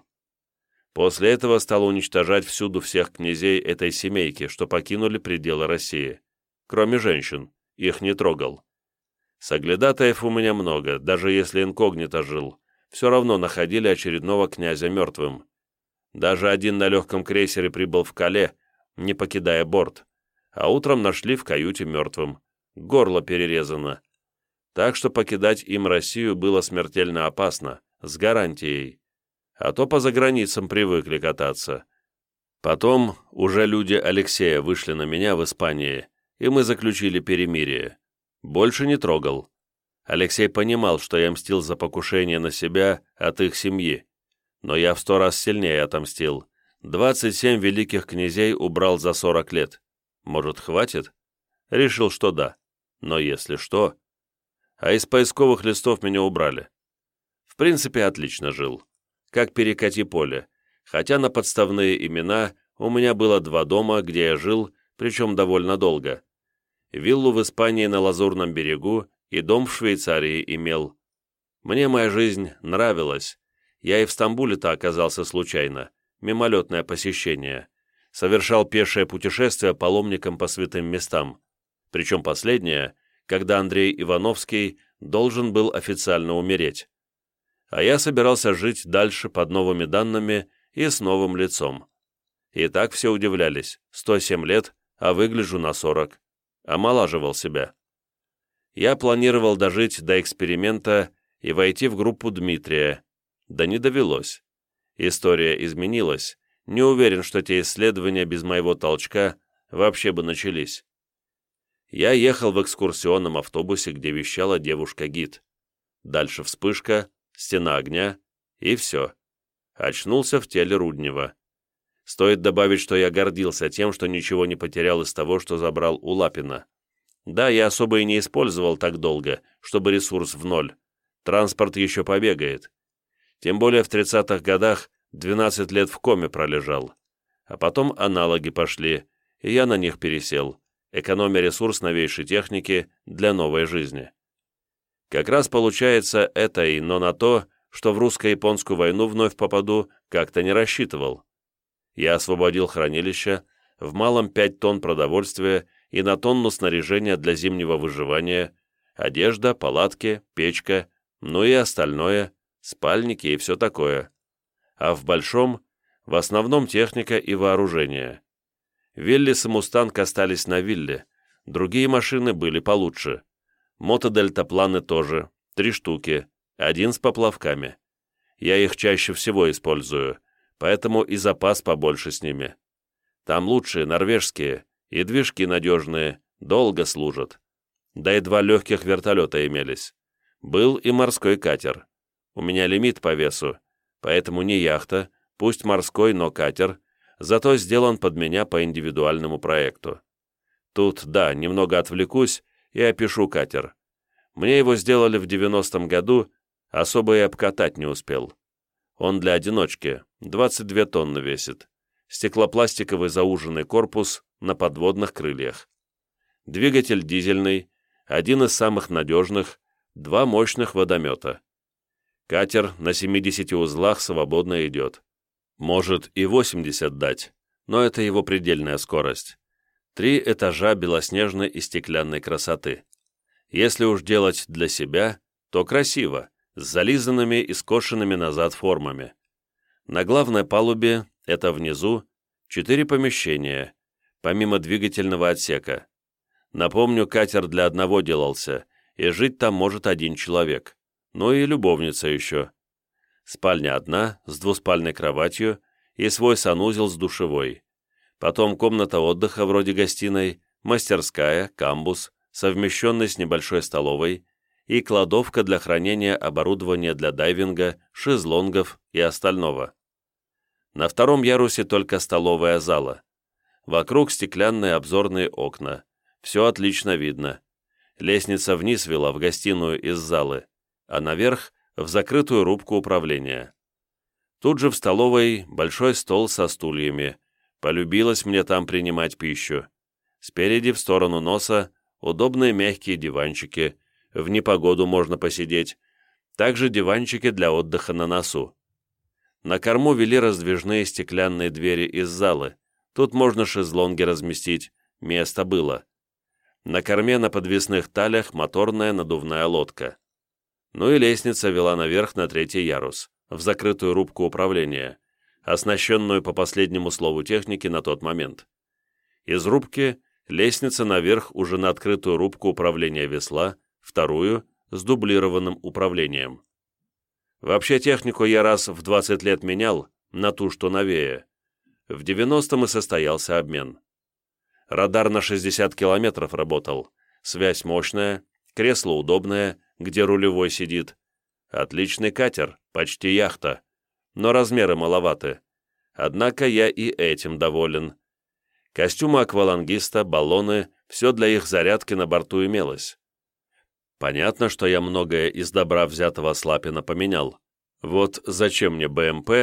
После этого стал уничтожать всюду всех князей этой семейки, что покинули пределы России. Кроме женщин, их не трогал. Соглядатаев у меня много, даже если инкогнито жил, все равно находили очередного князя мертвым. Даже один на легком крейсере прибыл в Кале, не покидая борт, а утром нашли в каюте мертвым, горло перерезано. Так что покидать им Россию было смертельно опасно, с гарантией. А то по заграницам привыкли кататься. Потом уже люди Алексея вышли на меня в Испании, и мы заключили перемирие. Больше не трогал. Алексей понимал, что я мстил за покушение на себя от их семьи. Но я в сто раз сильнее отомстил. двадцать семь великих князей убрал за сорок лет. Может, хватит? Решил, что да. Но если что... А из поисковых листов меня убрали. В принципе, отлично жил. Как перекати поле. хотя на подставные имена у меня было два дома, где я жил, причем довольно долго. Виллу в Испании на Лазурном берегу и дом в Швейцарии имел. Мне моя жизнь нравилась. Я и в Стамбуле-то оказался случайно, мимолетное посещение. Совершал пешее путешествие паломникам по святым местам. Причем последнее, когда Андрей Ивановский должен был официально умереть. А я собирался жить дальше под новыми данными и с новым лицом. И так все удивлялись. сто семь лет, а выгляжу на сорок. Омолаживал себя. Я планировал дожить до эксперимента и войти в группу Дмитрия. Да не довелось. История изменилась. Не уверен, что те исследования без моего толчка вообще бы начались. Я ехал в экскурсионном автобусе, где вещала девушка-гид. Дальше вспышка, стена огня, и все. Очнулся в теле Руднева. Стоит добавить, что я гордился тем, что ничего не потерял из того, что забрал у Лапина. Да, я особо и не использовал так долго, чтобы ресурс в ноль. Транспорт еще побегает. Тем более в тридцатых годах двенадцать лет в коме пролежал. А потом аналоги пошли, и я на них пересел, экономя ресурс новейшей техники для новой жизни. Как раз получается это и но на то, что в русско-японскую войну вновь попаду, как-то не рассчитывал. Я освободил хранилище, в малом пять тонн продовольствия и на тонну снаряжения для зимнего выживания, одежда, палатки, печка, ну и остальное, спальники и все такое. А в большом, в основном техника и вооружение. Виллис и Мустанг остались на вилле, другие машины были получше. Мотодельтапланы тоже, три штуки, один с поплавками. Я их чаще всего использую, поэтому и запас побольше с ними. Там лучшие, норвежские, и движки надежные, долго служат. Да и два легких вертолета имелись. Был и морской катер. У меня лимит по весу, поэтому не яхта, пусть морской, но катер, зато сделан под меня по индивидуальному проекту. Тут, да, немного отвлекусь и опишу катер. Мне его сделали в девяностом году, особо и обкатать не успел. Он для одиночки, двадцать две тонны весит. Стеклопластиковый зауженный корпус на подводных крыльях. Двигатель дизельный, один из самых надежных, два мощных водомета. Катер на семидесяти узлах свободно идет. Может и восемьдесят дать, но это его предельная скорость. Три этажа белоснежной и стеклянной красоты. Если уж делать для себя, то красиво, с зализанными и скошенными назад формами. На главной палубе, это внизу, четыре помещения, помимо двигательного отсека. Напомню, катер для одного делался, и жить там может один человек, ну и любовница еще. Спальня одна, с двуспальной кроватью, и свой санузел с душевой. Потом комната отдыха вроде гостиной, мастерская, камбус, совмещенный с небольшой столовой, и кладовка для хранения оборудования для дайвинга, шезлонгов и остального. На втором ярусе только столовая зала. Вокруг стеклянные обзорные окна. Все отлично видно. Лестница вниз вела в гостиную из залы, а наверх — в закрытую рубку управления. Тут же в столовой большой стол со стульями. Полюбилось мне там принимать пищу. Спереди в сторону носа удобные мягкие диванчики, в непогоду можно посидеть, также диванчики для отдыха на носу. На корму вели раздвижные стеклянные двери из залы, тут можно шезлонги разместить, место было. На корме на подвесных талях моторная надувная лодка. Ну и лестница вела наверх на третий ярус, в закрытую рубку управления, оснащенную по последнему слову техники на тот момент. Из рубки лестница наверх уже на открытую рубку управления весла, вторую с дублированным управлением. Вообще технику я раз в двадцать лет менял на ту, что новее. В девяностом и состоялся обмен. Радар на шестьдесят километров работал, связь мощная, кресло удобное, где рулевой сидит. Отличный катер, почти яхта, но размеры маловаты. Однако я и этим доволен. Костюмы аквалангиста, баллоны, все для их зарядки на борту имелось. Понятно, что я многое из добра, взятого с Лапина, поменял. Вот зачем мне БМП,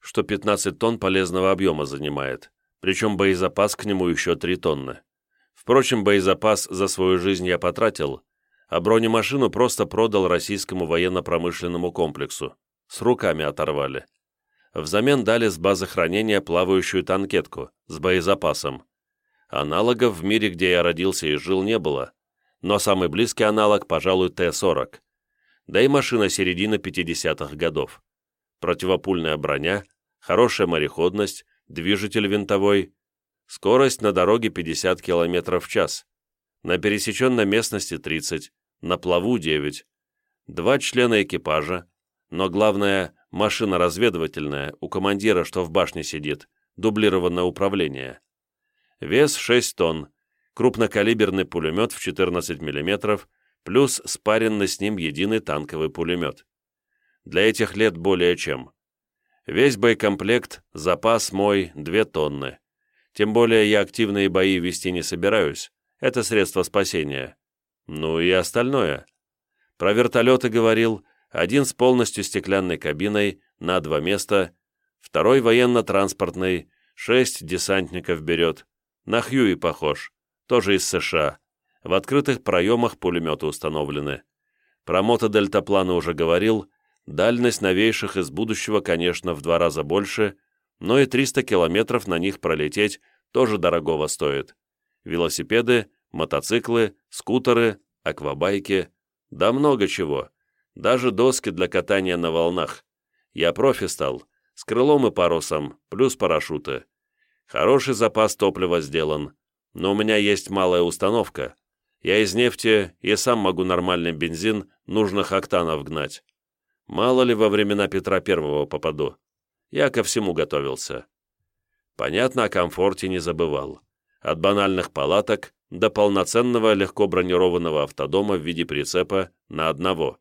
что пятнадцать тонн полезного объема занимает, причем боезапас к нему еще три тонны. Впрочем, боезапас за свою жизнь я потратил, а бронемашину просто продал российскому военно-промышленному комплексу. С руками оторвали. Взамен дали с базы хранения плавающую танкетку с боезапасом. Аналогов в мире, где я родился и жил, не было, но самый близкий аналог, пожалуй, Т сорок. Да и машина середины пятидесятых годов. Противопульная броня, хорошая мореходность, движитель винтовой, скорость на дороге пятьдесят километров в час, на пересеченной местности тридцать, на плаву девять, два члена экипажа, но главное, машина разведывательная, у командира, что в башне сидит, дублированное управление. Вес шесть тонн, крупнокалиберный пулемет в четырнадцать миллиметров, плюс спаренный с ним единый танковый пулемет. Для этих лет более чем. Весь боекомплект, запас мой, две тонны. Тем более я активные бои вести не собираюсь, это средство спасения. Ну и остальное. Про вертолеты говорил, один с полностью стеклянной кабиной, на два места, второй военно-транспортный, шесть десантников берет, на Хьюи похож, тоже из США. В открытых проемах пулеметы установлены. Про мотодельтапланы уже говорил, дальность новейших из будущего, конечно, в два раза больше, но и триста километров на них пролететь тоже дорогого стоит. Велосипеды, мотоциклы, скутеры, аквабайки, да много чего. Даже доски для катания на волнах. Я профи стал, с крылом и парусом, плюс парашюты. Хороший запас топлива сделан, но у меня есть малая установка. Я из нефти и сам могу нормальный бензин нужных октанов гнать. Мало ли во времена Петра Первого попаду. Я ко всему готовился. Понятно, о комфорте не забывал. От банальных палаток до полноценного легко бронированного автодома в виде прицепа на одного.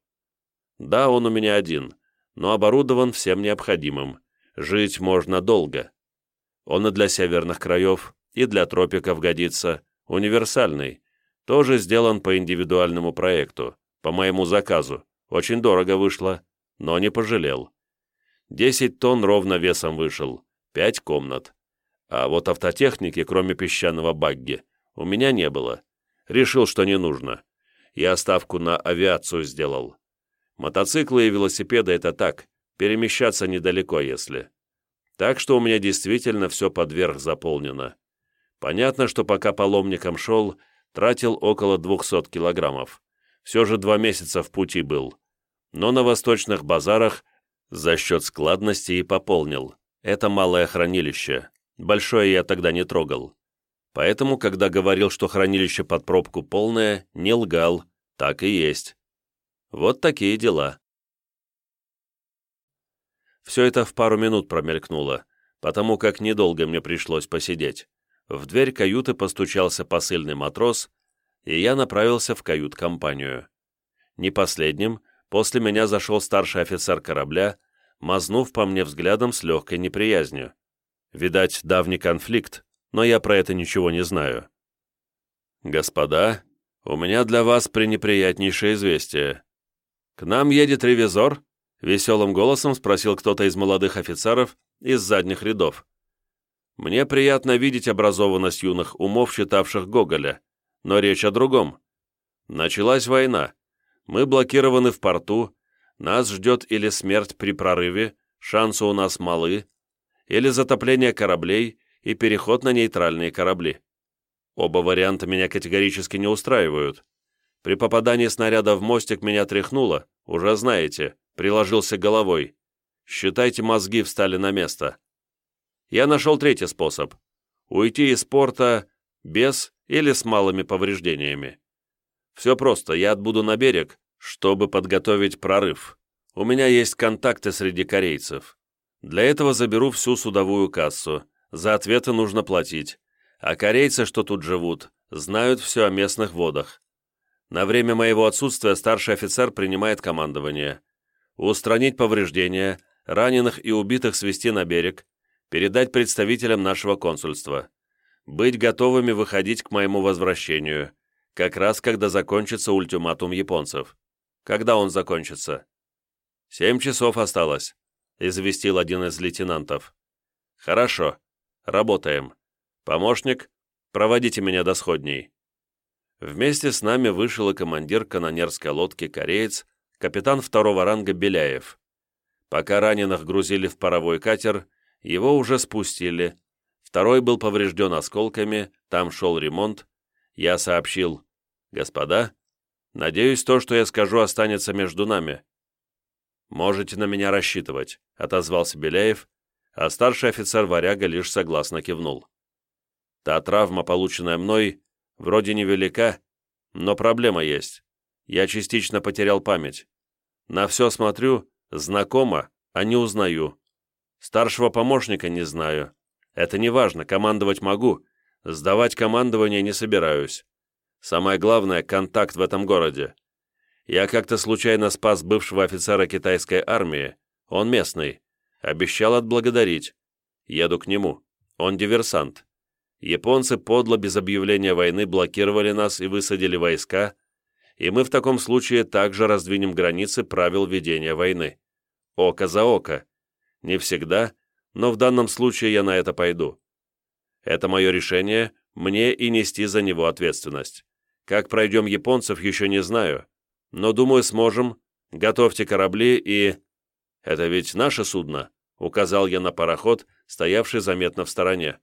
Да, он у меня один, но оборудован всем необходимым. Жить можно долго. Он и для северных краев, и для тропиков годится. Универсальный. Тоже сделан по индивидуальному проекту, по моему заказу. Очень дорого вышло, но не пожалел. десять тонн ровно весом вышел, пять комнат. А вот автотехники, кроме песчаного багги, у меня не было. Решил, что не нужно. Я ставку на авиацию сделал. Мотоциклы и велосипеды — это так, перемещаться недалеко, если. Так что у меня действительно все под верх заполнено. Понятно, что пока паломником шел, тратил около двухсот килограммов. Все же два месяца в пути был. Но на восточных базарах за счет складности и пополнил. Это малое хранилище. Большое я тогда не трогал. Поэтому, когда говорил, что хранилище под пробку полное, не лгал. Так и есть. Вот такие дела. Все это в пару минут промелькнуло, потому как недолго мне пришлось посидеть. В дверь каюты постучался посыльный матрос, и я направился в кают-компанию. Не последним, после меня зашел старший офицер корабля, мазнув по мне взглядом с легкой неприязнью. Видать, давний конфликт, но я про это ничего не знаю. «Господа, у меня для вас пренеприятнейшее известие. К нам едет ревизор?» — веселым голосом спросил кто-то из молодых офицеров из задних рядов. «Мне приятно видеть образованность юных умов, читавших Гоголя, но речь о другом. Началась война. Мы блокированы в порту, нас ждет или смерть при прорыве, шансы у нас малы, или затопление кораблей и переход на нейтральные корабли. Оба варианта меня категорически не устраивают. При попадании снаряда в мостик меня тряхнуло, уже знаете, приложился головой. Считайте, мозги встали на место. Я нашел третий способ. Уйти из порта без или с малыми повреждениями. Все просто, я отбуду на берег, чтобы подготовить прорыв. У меня есть контакты среди корейцев. Для этого заберу всю судовую кассу. За ответы нужно платить. А корейцы, что тут живут, знают все о местных водах. На время моего отсутствия старший офицер принимает командование. Устранить повреждения, раненых и убитых свести на берег, передать представителям нашего консульства. Быть готовыми выходить к моему возвращению, как раз когда закончится ультиматум японцев. Когда он закончится? Семь часов осталось. — известил один из лейтенантов. «Хорошо. Работаем. Помощник, проводите меня до сходней». Вместе с нами вышел и командир канонерской лодки «Кореец», капитан второго ранга Беляев. Пока раненых грузили в паровой катер, его уже спустили. Второй был поврежден осколками, там шел ремонт. Я сообщил: «Господа, надеюсь, то, что я скажу, останется между нами». «Можете на меня рассчитывать», — отозвался Беляев, а старший офицер Варяга лишь согласно кивнул. «Та травма, полученная мной, вроде невелика, но проблема есть. Я частично потерял память. На все смотрю, знакомо, а не узнаю. Старшего помощника не знаю. Это не важно, командовать могу, сдавать командование не собираюсь. Самое главное — контакт в этом городе. Я как-то случайно спас бывшего офицера китайской армии, он местный, обещал отблагодарить. Еду к нему, он диверсант. Японцы подло без объявления войны блокировали нас и высадили войска, и мы в таком случае также раздвинем границы правил ведения войны. Око за око. Не всегда, но в данном случае я на это пойду. Это мое решение, мне и нести за него ответственность. Как пройдем японцев, еще не знаю, но, думаю, сможем. Готовьте корабли и... Это ведь наше судно, указал я на пароход, стоявший заметно в стороне.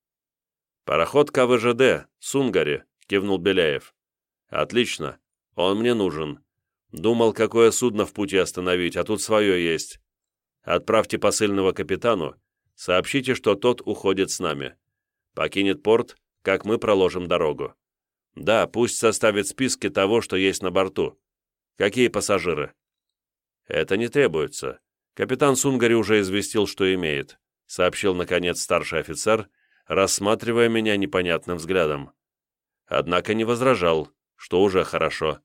«Пароход ка вэ жэ дэ, Сунгари», — кивнул Беляев. «Отлично, он мне нужен. Думал, какое судно в пути остановить, а тут свое есть. Отправьте посыльного капитану, сообщите, что тот уходит с нами. Покинет порт, как мы проложим дорогу. Да, пусть составит списки того, что есть на борту. Какие пассажиры?» «Это не требуется. Капитан Сунгари уже известил, что имеет», — сообщил, наконец, старший офицер, рассматривая меня непонятным взглядом. Однако не возражал, что уже хорошо.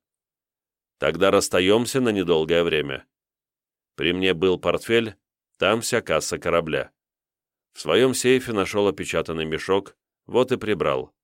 «Тогда расстаемся на недолгое время». При мне был портфель, там вся касса корабля. В своем сейфе нашел опечатанный мешок, вот и прибрал.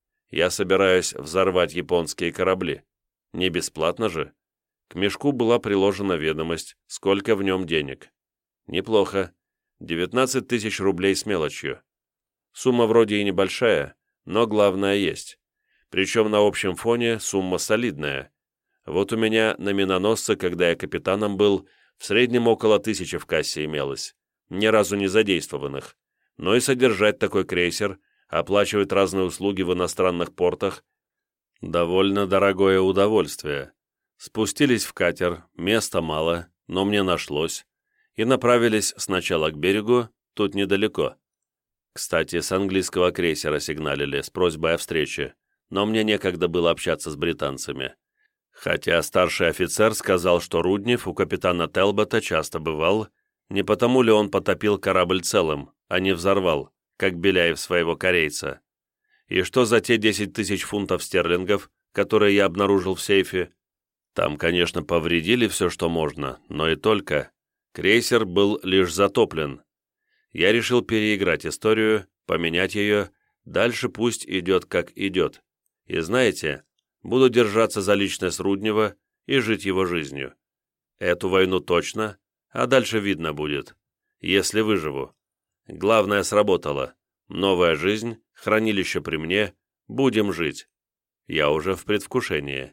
Я собираюсь взорвать японские корабли. Не бесплатно же. К мешку была приложена ведомость, сколько в нем денег. Неплохо. девятнадцать тысяч рублей с мелочью. Сумма вроде и небольшая, но главное есть. Причем на общем фоне сумма солидная. Вот у меня на миноносце, когда я капитаном был, в среднем около тысячи в кассе имелось, ни разу не задействованных. Но и содержать такой крейсер, оплачивать разные услуги в иностранных портах — довольно дорогое удовольствие. Спустились в катер, места мало, но мне нашлось, и направились сначала к берегу, тут недалеко. Кстати, с английского крейсера сигналили с просьбой о встрече, но мне некогда было общаться с британцами. Хотя старший офицер сказал, что Руднев у капитана Телбота часто бывал, не потому ли он потопил корабль целым, а не взорвал, как Беляев своего корейца. И что за те десять тысяч фунтов стерлингов, которые я обнаружил в сейфе? Там, конечно, повредили все, что можно, но и только. Крейсер был лишь затоплен. Я решил переиграть историю, поменять ее, дальше пусть идет, как идет. И знаете, буду держаться за личность Руднева и жить его жизнью. Эту войну точно, а дальше видно будет, если выживу. Главное сработало. Новая жизнь, хранилище при мне, будем жить. Я уже в предвкушении.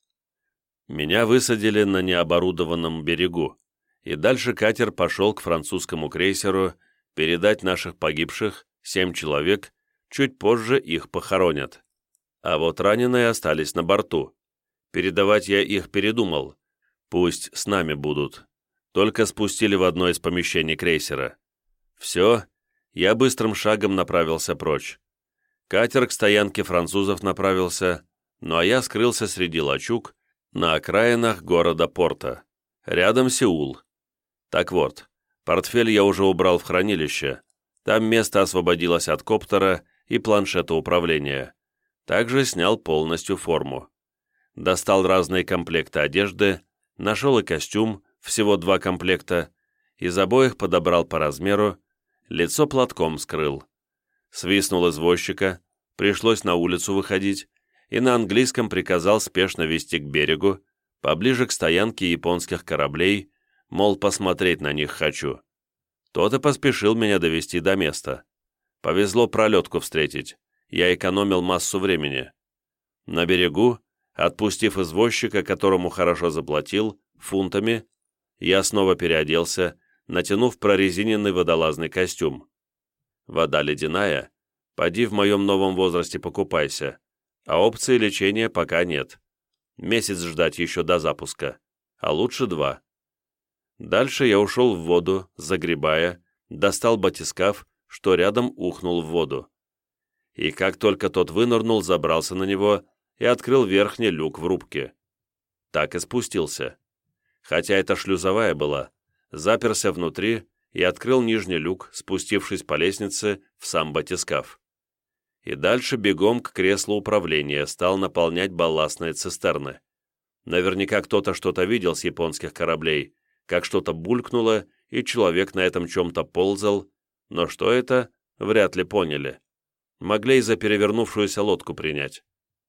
Меня высадили на необорудованном берегу, и дальше катер пошел к французскому крейсеру передать наших погибших, семь человек, чуть позже их похоронят. А вот раненые остались на борту. Передавать я их передумал. Пусть с нами будут. Только спустили в одно из помещений крейсера. Все, я быстрым шагом направился прочь. Катер к стоянке французов направился, ну а я скрылся среди лачуг на окраинах города-порта. Рядом Сеул. Так вот, портфель я уже убрал в хранилище. Там место освободилось от коптера и планшета управления. Также снял полностью форму. Достал разные комплекты одежды, нашел и костюм, всего два комплекта, из обоих подобрал по размеру, лицо платком скрыл. Свистнул извозчика, пришлось на улицу выходить, и на английском приказал спешно вести к берегу, поближе к стоянке японских кораблей, мол, посмотреть на них хочу. Тот и поспешил меня довести до места. Повезло пролетку встретить, я экономил массу времени. На берегу, отпустив извозчика, которому хорошо заплатил, фунтами, я снова переоделся, натянув прорезиненный водолазный костюм. Вода ледяная, поди в моем новом возрасте покупайся, а опции лечения пока нет. Месяц ждать еще до запуска, а лучше два. Дальше я ушел в воду, загребая, достал батискаф, что рядом ухнул в воду. И как только тот вынырнул, забрался на него и открыл верхний люк в рубке. Так и спустился. Хотя это шлюзовая была, заперся внутри и открыл нижний люк, спустившись по лестнице в сам батискаф. И дальше бегом к креслу управления стал наполнять балластные цистерны. Наверняка кто-то что-то видел с японских кораблей, как что-то булькнуло, и человек на этом чем-то ползал, но что это, вряд ли поняли. Могли и за перевернувшуюся лодку принять.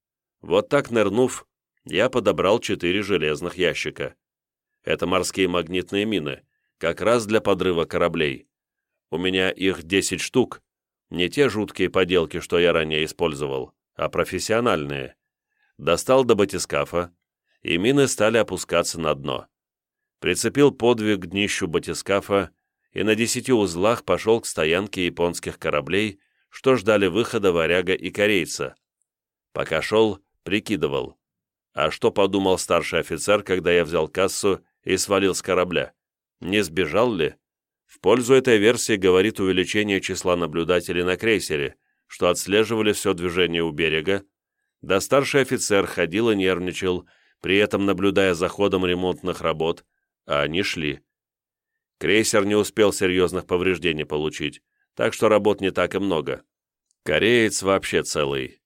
Вот так нырнув, я подобрал четыре железных ящика. Это морские магнитные мины, как раз для подрыва кораблей. У меня их десять штук, не те жуткие поделки, что я ранее использовал, а профессиональные. Достал до батискафа, и мины стали опускаться на дно. Прицепил подвиг к днищу батискафа и на десяти узлах пошел к стоянке японских кораблей, что ждали выхода «Варяга» и корейца. Пока шел, прикидывал. А что подумал старший офицер, когда я взял кассу и свалил с корабля? Не сбежал ли? В пользу этой версии говорит увеличение числа наблюдателей на крейсере, что отслеживали все движение у берега, да старший офицер ходил и нервничал, при этом наблюдая за ходом ремонтных работ, а они шли. Крейсер не успел серьезных повреждений получить, так что работ не так и много. Кореец вообще целый.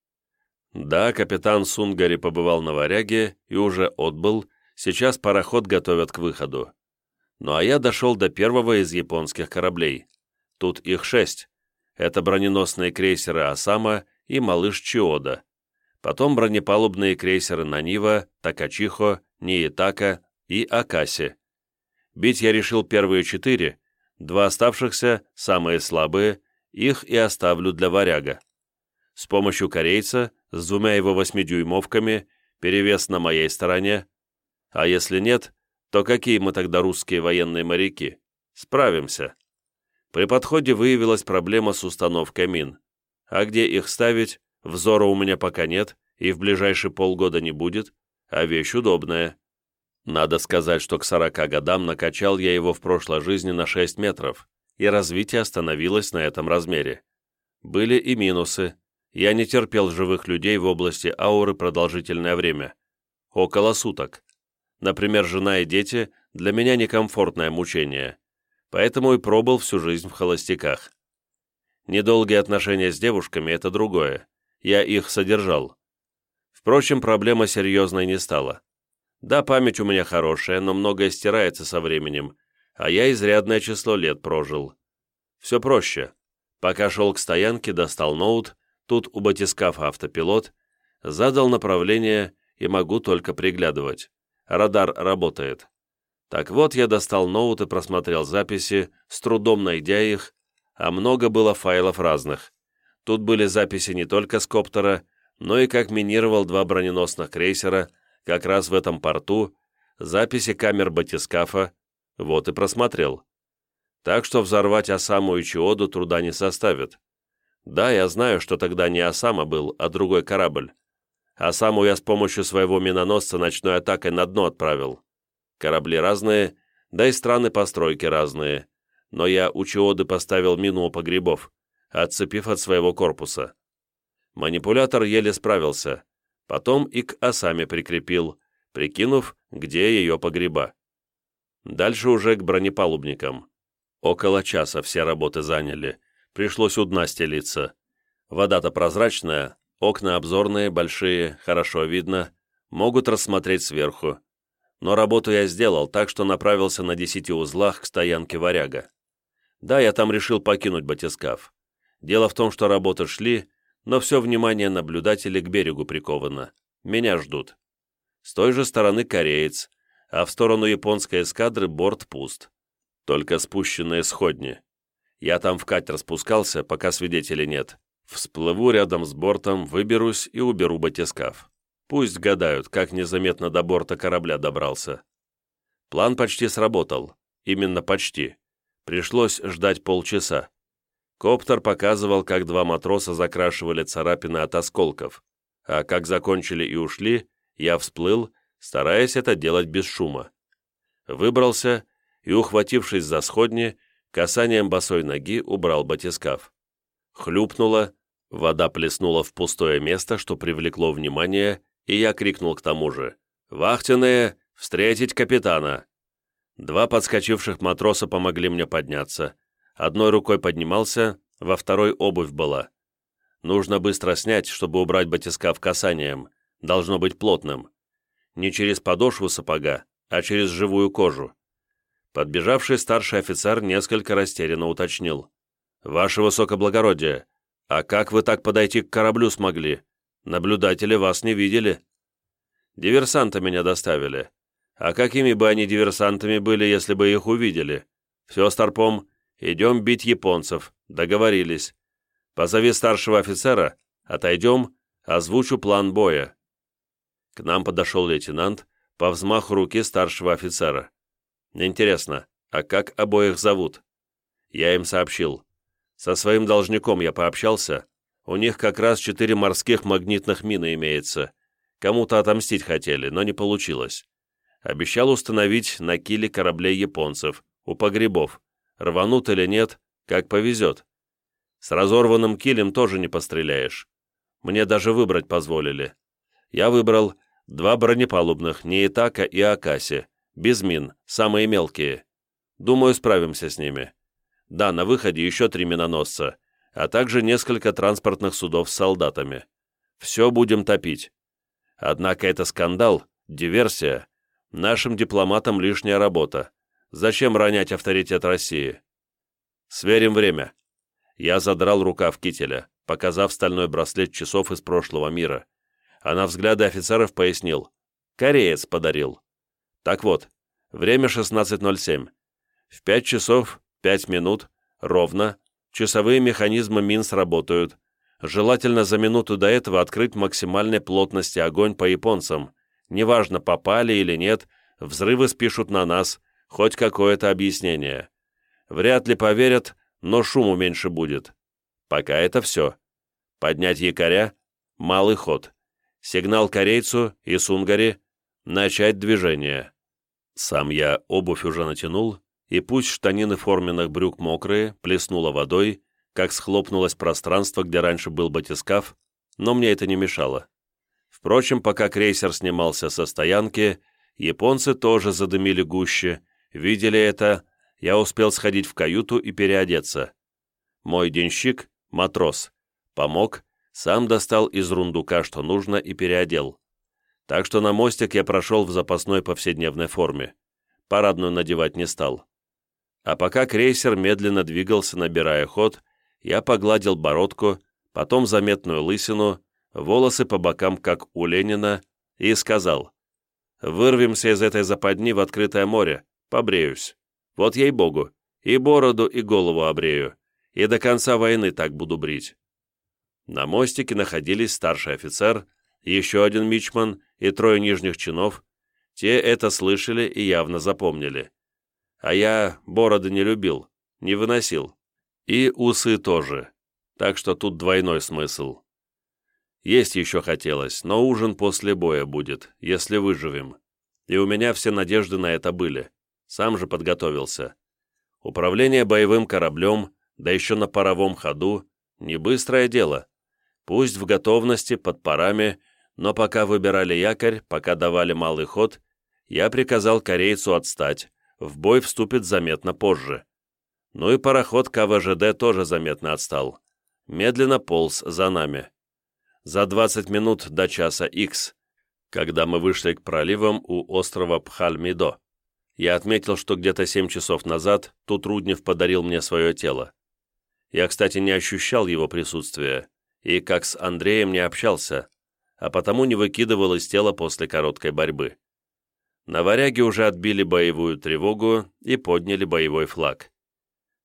Да, капитан Сунгари побывал на «Варяге» и уже отбыл, сейчас пароход готовят к выходу. Ну а я дошел до первого из японских кораблей. Тут их шесть. Это броненосные крейсеры «Осама» и «Малыш Чиода». Потом бронепалубные крейсеры «Нанива», «Такачихо», «Ниитака» и «Акаси». Бить я решил первые четыре, два оставшихся, самые слабые, их и оставлю для «Варяга». С помощью корейца, с двумя его восьмидюймовками, перевес на моей стороне. А если нет, то какие мы тогда русские военные моряки? Справимся. При подходе выявилась проблема с установкой мин. А где их ставить, взора у меня пока нет и в ближайшие полгода не будет, а вещь удобная. Надо сказать, что к сорока годам накачал я его в прошлой жизни на шесть метров, и развитие остановилось на этом размере. Были и минусы. Я не терпел живых людей в области ауры продолжительное время. Около суток. Например, жена и дети для меня некомфортное мучение, поэтому и пробыл всю жизнь в холостяках. Недолгие отношения с девушками – это другое. Я их содержал. Впрочем, проблема серьезной не стала. Да, память у меня хорошая, но многое стирается со временем, а я изрядное число лет прожил. Все проще. Пока шел к стоянке, достал ноут, тут у батискафа автопилот, задал направление и могу только приглядывать. Радар работает. Так вот, я достал ноут и просмотрел записи, с трудом найдя их, а много было файлов разных. Тут были записи не только с коптера, но и как минировал два броненосных крейсера, как раз в этом порту, записи камер батискафа, вот и просмотрел. Так что взорвать Осаму и Чиоду труда не составит. Да, я знаю, что тогда не Осама был, а другой корабль. Осаму я с помощью своего миноносца ночной атакой на дно отправил. Корабли разные, да и страны постройки разные, но я у Чиоды поставил мину у погребов, отцепив от своего корпуса. Манипулятор еле справился, потом и к Осаме прикрепил, прикинув, где ее погреба. Дальше уже к бронепалубникам. Около часа все работы заняли, пришлось у дна стелиться. Вода-то прозрачная, окна обзорные, большие, хорошо видно, могут рассмотреть сверху. Но работу я сделал, так что направился на десяти узлах к стоянке «Варяга». Да, я там решил покинуть батискаф. Дело в том, что работы шли, но все внимание наблюдателей к берегу приковано. Меня ждут. С той же стороны кореец, а в сторону японской эскадры борт пуст. Только спущенные сходни. Я там в катер спускался, пока свидетелей нет. Всплыву рядом с бортом, выберусь и уберу батискаф. Пусть гадают, как незаметно до борта корабля добрался. План почти сработал. Именно почти. Пришлось ждать полчаса. Коптер показывал, как два матроса закрашивали царапины от осколков, а как закончили и ушли, я всплыл, стараясь это делать без шума. Выбрался и, ухватившись за сходни, касанием босой ноги убрал батискаф. Хлюпнуло, вода плеснула в пустое место, что привлекло внимание, и я крикнул к тому же: «Вахтенные, встретить капитана!» Два подскочивших матроса помогли мне подняться. Одной рукой поднимался, во второй обувь была. Нужно быстро снять, чтобы убрать батискаф касанием. Должно быть плотным. Не через подошву сапога, а через живую кожу. Подбежавший старший офицер несколько растерянно уточнил: «Ваше высокоблагородие, а как вы так подойти к кораблю смогли? Наблюдатели вас не видели». «Диверсанты меня доставили. А какими бы они диверсантами были, если бы их увидели? Все, старпом, идем бить японцев, договорились. Позови старшего офицера, отойдем, озвучу план боя». К нам подошел лейтенант по взмаху руки старшего офицера. «Интересно, а как обоих зовут?» Я им сообщил. Со своим должником я пообщался, у них как раз четыре морских магнитных мины имеется. Кому-то отомстить хотели, но не получилось. Обещал установить на киле кораблей японцев, у погребов. Рванут или нет, как повезет. С разорванным килем тоже не постреляешь. Мне даже выбрать позволили. Я выбрал два бронепалубных, Неитака и Акаси, без мин, самые мелкие. Думаю, справимся с ними. Да, на выходе еще три миноносца, а также несколько транспортных судов с солдатами. Все будем топить. Однако это скандал, диверсия. Нашим дипломатам лишняя работа. Зачем ронять авторитет России? Сверим время. Я задрал рукав кителя, показав стальной браслет часов из прошлого мира, а на взгляды офицеров пояснил: «Кореец подарил». Так вот, время шестнадцать ноль семь. В пять часов пять минут, ровно, часовые механизмы мин сработают. Желательно за минуту до этого открыть максимальной плотности огонь по японцам. Неважно, попали или нет, взрывы спишут на нас, хоть какое-то объяснение. Вряд ли поверят, но шуму меньше будет. Пока это все. Поднять якоря, малый ход. Сигнал корейцу и Сунгари, начать движение. Сам я обувь уже натянул, и пусть штанины форменных брюк мокрые, плеснуло водой, как схлопнулось пространство, где раньше был батискаф, но мне это не мешало. Впрочем, пока крейсер снимался со стоянки, японцы тоже задымили гуще, видели это, я успел сходить в каюту и переодеться. Мой денщик, матрос, помог, сам достал из рундука, что нужно, и переодел. Так что на мостик я прошел в запасной повседневной форме. Парадную надевать не стал. А пока крейсер медленно двигался, набирая ход, я погладил бородку, потом заметную лысину, волосы по бокам, как у Ленина, и сказал: «Вырвемся из этой западни в открытое море, побреюсь. Вот ей-богу, и бороду, и голову обрею, и до конца войны так буду брить». На мостике находились старший офицер, еще один мичман и трое нижних чинов. Те это слышали и явно запомнили. А я бороды не любил, не выносил. И усы тоже. Так что тут двойной смысл. Есть еще хотелось, но ужин после боя будет, если выживем. И у меня все надежды на это были. Сам же подготовился. Управление боевым кораблем, да еще на паровом ходу, не быстрое дело. Пусть в готовности, под парами, но пока выбирали якорь, пока давали малый ход, я приказал корейцу отстать, в бой вступит заметно позже. Ну и пароход ка вэ жэ дэ тоже заметно отстал. Медленно полз за нами. За двадцать минут до часа икс, когда мы вышли к проливам у острова Пхальмидо, я отметил, что где-то семь часов назад тут Руднев подарил мне свое тело. Я, кстати, не ощущал его присутствия, и как с Андреем не общался, а потому не выкидывал из тела после короткой борьбы. На варяге уже отбили боевую тревогу и подняли боевой флаг.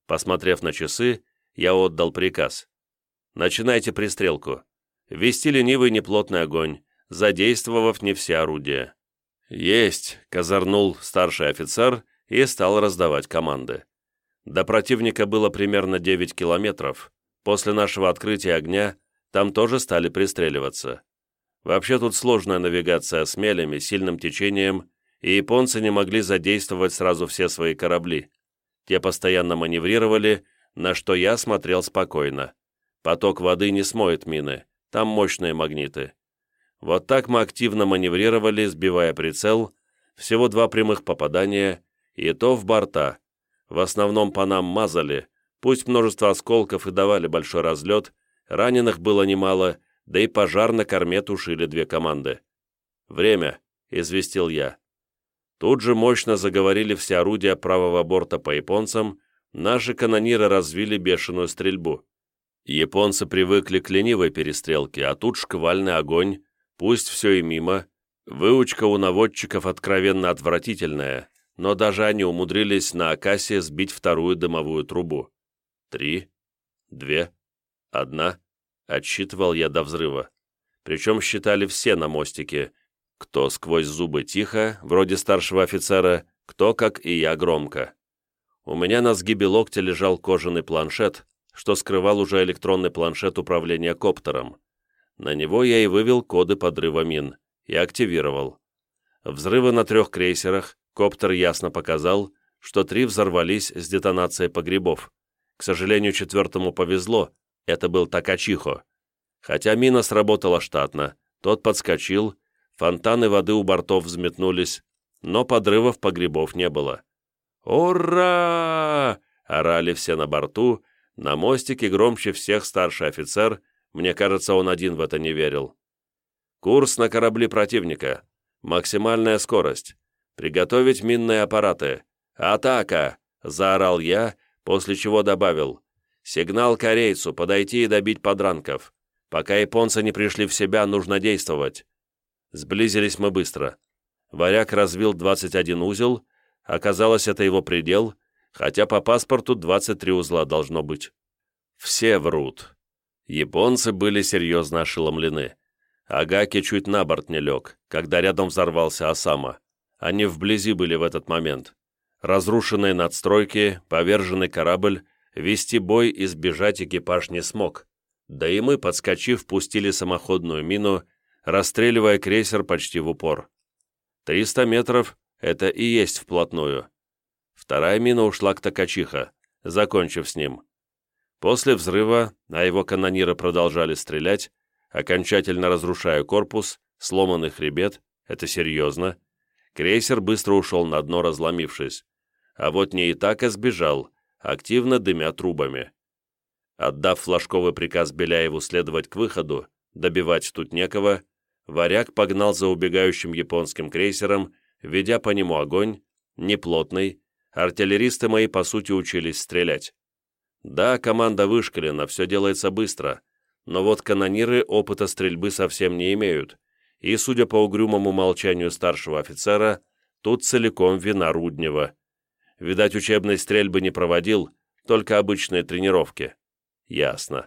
Посмотрев на часы, я отдал приказ. «Начинайте пристрелку. Вести ленивый неплотный огонь, задействовав не все орудия». «Есть!» — козырнул старший офицер и стал раздавать команды. До противника было примерно девять километров. После нашего открытия огня там тоже стали пристреливаться. Вообще тут сложная навигация с мелями, сильным течением, и японцы не могли задействовать сразу все свои корабли. Те постоянно маневрировали, на что я смотрел спокойно. Поток воды не смоет мины, там мощные магниты. Вот так мы активно маневрировали, сбивая прицел, всего два прямых попадания, и то в борта. В основном по нам мазали, пусть множество осколков и давали большой разлет, раненых было немало, да и пожар на корме тушили две команды. «Время», — известил я. Тут же мощно заговорили все орудия правого борта по японцам, наши канониры развили бешеную стрельбу. Японцы привыкли к ленивой перестрелке, а тут шквальный огонь, пусть все и мимо. Выучка у наводчиков откровенно отвратительная, но даже они умудрились на Акасе сбить вторую дымовую трубу. Три, две, одна. Отсчитывал я до взрыва. Причем считали все на мостике. Кто сквозь зубы тихо, вроде старшего офицера, кто, как и я, громко. У меня на сгибе локтя лежал кожаный планшет, что скрывал уже электронный планшет управления коптером. На него я и вывел коды подрыва мин и активировал. Взрывы на трех крейсерах, коптер ясно показал, что три взорвались с детонацией погребов. К сожалению, четвертому повезло, это был Такачихо. Хотя мина сработала штатно, тот подскочил, фонтаны воды у бортов взметнулись, но подрывов погребов не было. «Ура!» — орали все на борту, на мостике громче всех старший офицер, мне кажется, он один в это не верил. «Курс на корабли противника. Максимальная скорость. Приготовить минные аппараты. Атака!» — заорал я, после чего добавил. «Сигнал корейцу, подойти и добить подранков. Пока японцы не пришли в себя, нужно действовать». Сблизились мы быстро. Варяг развил двадцать один узел, оказалось, это его предел, хотя по паспорту двадцать три узла должно быть. Все врут. Японцы были серьезно ошеломлены. Агаки чуть на борт не лег, когда рядом взорвался Осама. Они вблизи были в этот момент. Разрушенные надстройки, поверженный корабль, вести бой и сбежать экипаж не смог. Да и мы, подскочив, пустили самоходную мину, расстреливая крейсер почти в упор. триста метров — это и есть вплотную. Вторая мина ушла к Такачихо, закончив с ним. После взрыва, а его канониры продолжали стрелять, окончательно разрушая корпус, сломанный хребет, это серьезно, крейсер быстро ушел на дно, разломившись. А вот Неитака сбежал, активно дымя трубами. Отдав флажковый приказ Беляеву следовать к выходу, добивать тут некого, Варяг погнал за убегающим японским крейсером, ведя по нему огонь, неплотный, артиллеристы мои по сути учились стрелять. Да, команда вышкалена, все делается быстро, но вот канониры опыта стрельбы совсем не имеют, и, судя по угрюмому молчанию старшего офицера, тут целиком вина Руднева. Видать, учебной стрельбы не проводил, только обычные тренировки. Ясно.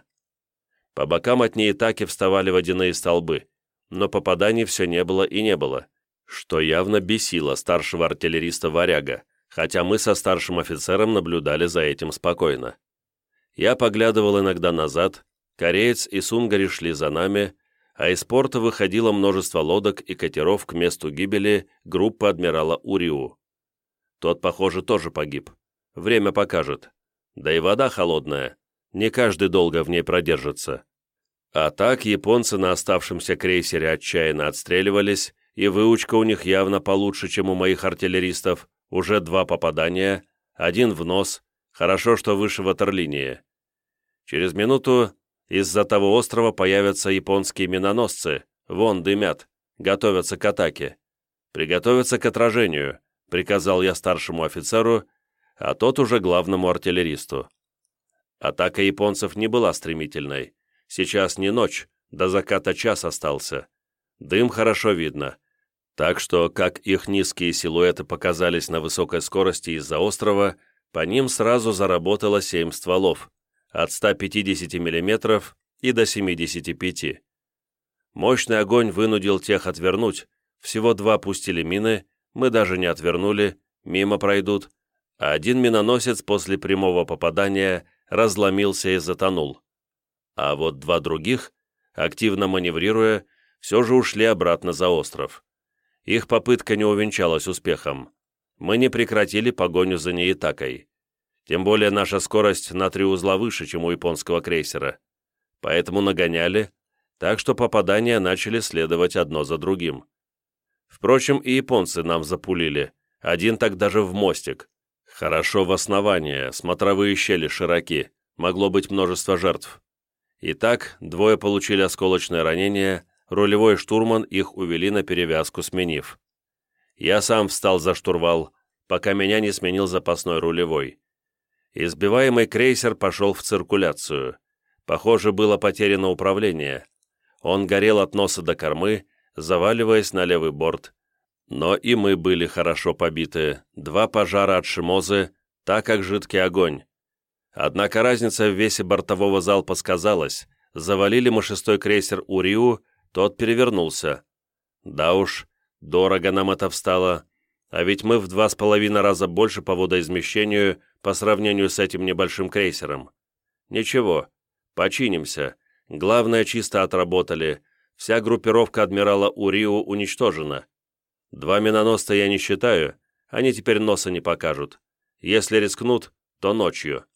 По бокам от Неитаки вставали водяные столбы, но попаданий все не было и не было, что явно бесило старшего артиллериста Варяга, хотя мы со старшим офицером наблюдали за этим спокойно. Я поглядывал иногда назад, кореец и сунгари шли за нами, а из порта выходило множество лодок и катеров к месту гибели группы адмирала Уриу. Тот, похоже, тоже погиб. Время покажет. Да и вода холодная, не каждый долго в ней продержится. А так японцы на оставшемся крейсере отчаянно отстреливались, и выучка у них явно получше, чем у моих артиллеристов, уже два попадания, один в нос, хорошо, что выше ватерлинии. Через минуту из-за того острова появятся японские миноносцы, вон дымят, готовятся к атаке. «Приготовиться к отражению», — приказал я старшему офицеру, а тот уже главному артиллеристу. Атака японцев не была стремительной. Сейчас не ночь, до заката час остался. Дым хорошо видно. Так что, как их низкие силуэты показались на высокой скорости из-за острова, По ним сразу заработало семь стволов, от ста пятидесяти миллиметров и до семидесяти пяти. Мощный огонь вынудил тех отвернуть, всего два пустили мины, мы даже не отвернули, мимо пройдут, а один миноносец после прямого попадания разломился и затонул. А вот два других, активно маневрируя, все же ушли обратно за остров. Их попытка не увенчалась успехом. Мы не прекратили погоню за Неитакой. Тем более наша скорость на три узла выше, чем у японского крейсера. Поэтому нагоняли, так что попадания начали следовать одно за другим. Впрочем, и японцы нам запулили, один так даже в мостик. Хорошо в основание, смотровые щели широки, могло быть множество жертв. Итак, двое получили осколочное ранение, рулевой штурман их увели на перевязку, сменив. Я сам встал за штурвал, пока меня не сменил запасной рулевой. Избиваемый крейсер пошел в циркуляцию. Похоже, было потеряно управление. Он горел от носа до кормы, заваливаясь на левый борт. Но и мы были хорошо побиты. Два пожара от Шимозы, так как жидкий огонь. Однако разница в весе бортового залпа сказалась. Завалили мы шестой крейсер Уриу, тот перевернулся. Да уж, дорого нам это встало. А ведь мы в два с половиной раза больше по водоизмещению по сравнению с этим небольшим крейсером. Ничего, починимся. Главное, чисто отработали. Вся группировка адмирала Уриу уничтожена. Два миноносца я не считаю, они теперь носа не покажут. Если рискнут, то ночью.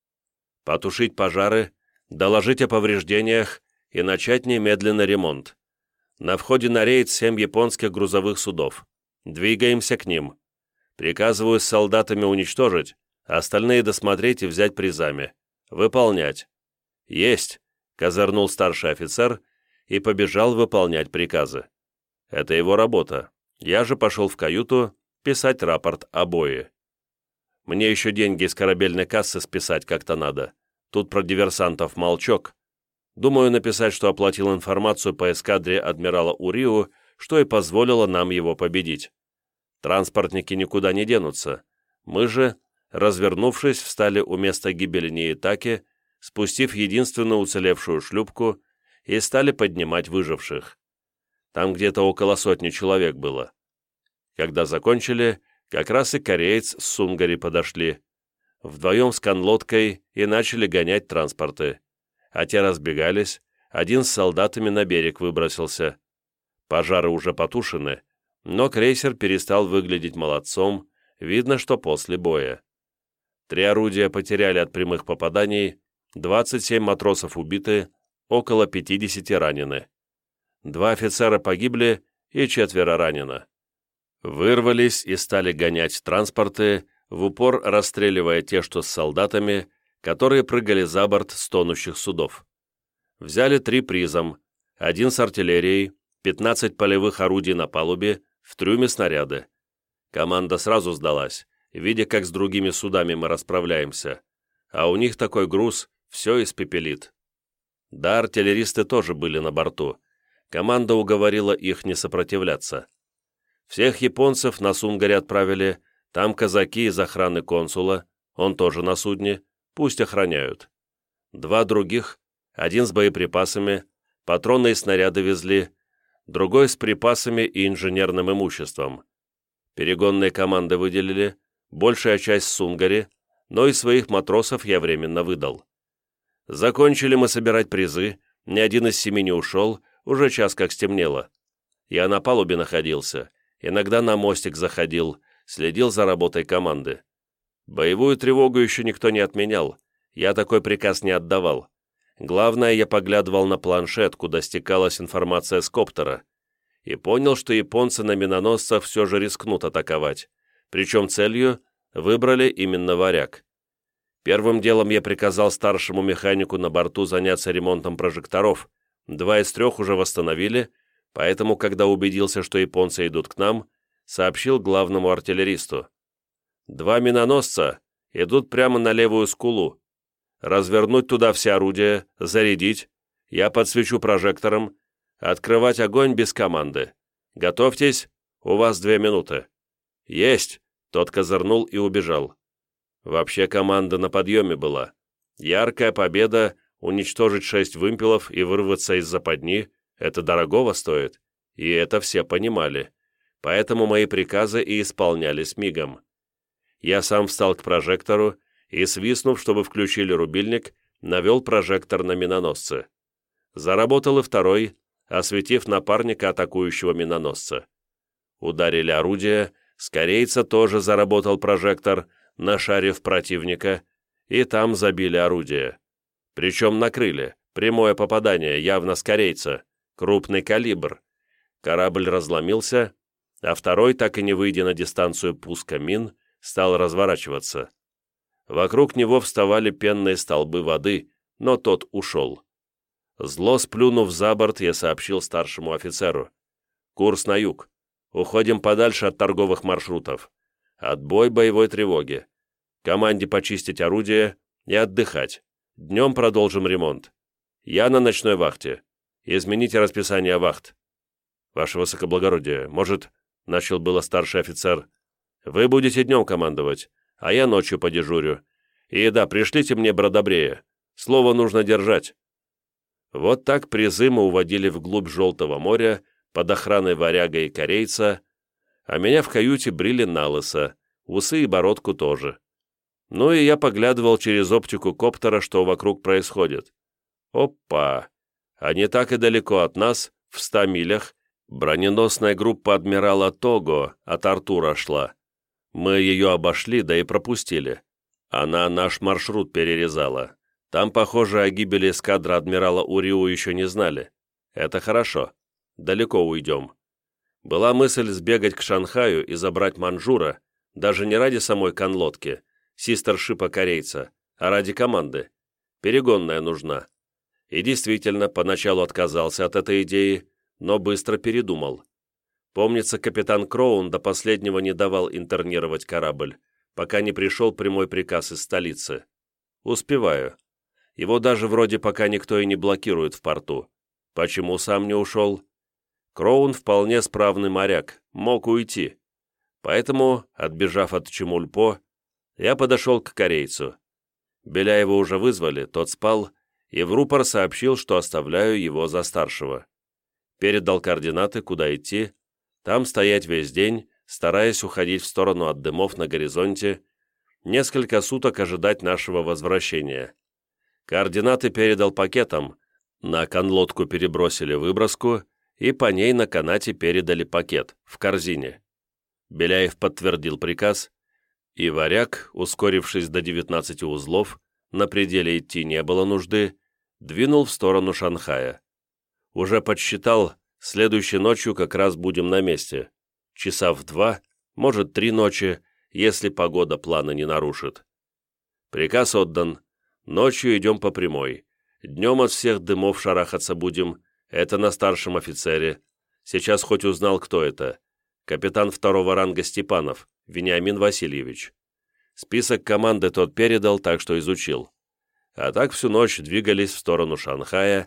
Потушить пожары, доложить о повреждениях и начать немедленно ремонт. На входе на рейд семь японских грузовых судов. Двигаемся к ним. Приказываю с солдатами уничтожить, остальные досмотреть и взять призами. Выполнять. Есть, козырнул старший офицер и побежал выполнять приказы. Это его работа. Я же пошел в каюту писать рапорт о бое. Мне еще деньги из корабельной кассы списать как-то надо. Тут про диверсантов молчок. Думаю написать, что оплатил информацию по эскадре адмирала Уриу, что и позволило нам его победить. Транспортники никуда не денутся. Мы же, развернувшись, встали у места гибели Неитаки, спустив единственную уцелевшую шлюпку, и стали поднимать выживших. Там где-то около сотни человек было. Когда закончили, как раз и кореец с Сунгари подошли. Вдвоем с конлодкой и начали гонять транспорты. А те разбегались, один с солдатами на берег выбросился. Пожары уже потушены, но крейсер перестал выглядеть молодцом, видно, что после боя. Три орудия потеряли от прямых попаданий, двадцать семь матросов убиты, около пятидесяти ранены. Два офицера погибли и четверо ранено. Вырвались и стали гонять транспорты, в упор расстреливая те, что с солдатами, которые прыгали за борт стонущих судов. Взяли три призом, один с артиллерией, пятнадцать полевых орудий на палубе, в трюме снаряды. Команда сразу сдалась, видя, как с другими судами мы расправляемся, а у них такой груз все испепелит. Да, артиллеристы тоже были на борту. Команда уговорила их не сопротивляться. Всех японцев на Сунгаре отправили, там казаки из охраны консула, он тоже на судне, пусть охраняют. Два других, один с боеприпасами, патроны и снаряды везли, другой с припасами и инженерным имуществом. Перегонные команды выделили, большая часть с Сунгари, но и своих матросов я временно выдал. Закончили мы собирать призы, ни один из семи не ушел, уже час как стемнело. Я на палубе находился, иногда на мостик заходил, следил за работой команды. Боевую тревогу еще никто не отменял, я такой приказ не отдавал. Главное, я поглядывал на планшет, куда стекалась информация с коптера, и понял, что японцы на миноносцах все же рискнут атаковать, причем целью выбрали именно «Варяг». Первым делом я приказал старшему механику на борту заняться ремонтом прожекторов, два из трех уже восстановили, поэтому, когда убедился, что японцы идут к нам, сообщил главному артиллеристу. «Два миноносца идут прямо на левую скулу. Развернуть туда все орудия, зарядить, я подсвечу прожектором, открывать огонь без команды. Готовьтесь, у вас две минуты». «Есть!» — тот козырнул и убежал. Вообще команда на подъеме была. Яркая победа, уничтожить шесть вымпелов и вырваться из западни — это дорогого стоит, и это все понимали. Поэтому мои приказы и исполнялись мигом. Я сам встал к прожектору и, свистнув, чтобы включили рубильник, навел прожектор на миноносцы. Заработал и второй, осветив напарника атакующего миноносца. Ударили орудия, с корейца тоже заработал прожектор, нашарив противника, и там забили орудие. Причем накрыли, прямое попадание, явно с корейца, крупный калибр. Корабль разломился, а второй, так и не выйдя на дистанцию пуска мин, стал разворачиваться. Вокруг него вставали пенные столбы воды, но тот ушел. Зло сплюнув за борт, я сообщил старшему офицеру. «Курс на юг. Уходим подальше от торговых маршрутов. Отбой боевой тревоги. Команде почистить орудие и отдыхать. Днем продолжим ремонт. Я на ночной вахте. Измените расписание вахт». «Ваше высокоблагородие, может...» — начал было старший офицер. «Вы будете днем командовать, а я ночью подежурю. И да, пришлите мне Бродобрея. Слово нужно держать». Вот так призы мы уводили вглубь Желтого моря под охраной варяга и корейца, а меня в каюте брили налысо, усы и бородку тоже. Ну и я поглядывал через оптику коптера, что вокруг происходит. Опа! А не так и далеко от нас, в ста милях, броненосная группа адмирала Того от Артура шла. Мы ее обошли, да и пропустили. Она наш маршрут перерезала. Там, похоже, о гибели эскадры адмирала Уриу еще не знали. Это хорошо. Далеко уйдем. Была мысль сбегать к Шанхаю и забрать Манжура, даже не ради самой конлодки, систершипа корейца, а ради команды. Перегонная нужна. И действительно, поначалу отказался от этой идеи, но быстро передумал. Помнится, капитан Кроун до последнего не давал интернировать корабль, пока не пришел прямой приказ из столицы. Успеваю. Его даже вроде пока никто и не блокирует в порту. Почему сам не ушел? Кроун вполне справный моряк, мог уйти. Поэтому, отбежав от Чемульпо, я подошел к корейцу. Беляева уже вызвали, тот спал, и в рупор сообщил, что оставляю его за старшего. Передал координаты, куда идти, там стоять весь день, стараясь уходить в сторону от дымов на горизонте, несколько суток ожидать нашего возвращения. Координаты передал пакетом, на конлодку перебросили выброску, и по ней на канате передали пакет, в корзине. Беляев подтвердил приказ, и варяг, ускорившись до девятнадцати узлов, на пределе идти не было нужды, двинул в сторону Шанхая. Уже подсчитал, следующей ночью как раз будем на месте. Часа в два, может, три ночи, если погода плана не нарушит. Приказ отдан. Ночью идем по прямой. Днем от всех дымов шарахаться будем. Это на старшем офицере. Сейчас хоть узнал, кто это. Капитан второго ранга Степанов, Вениамин Васильевич. Список команды тот передал, так что изучил. А так всю ночь двигались в сторону Шанхая.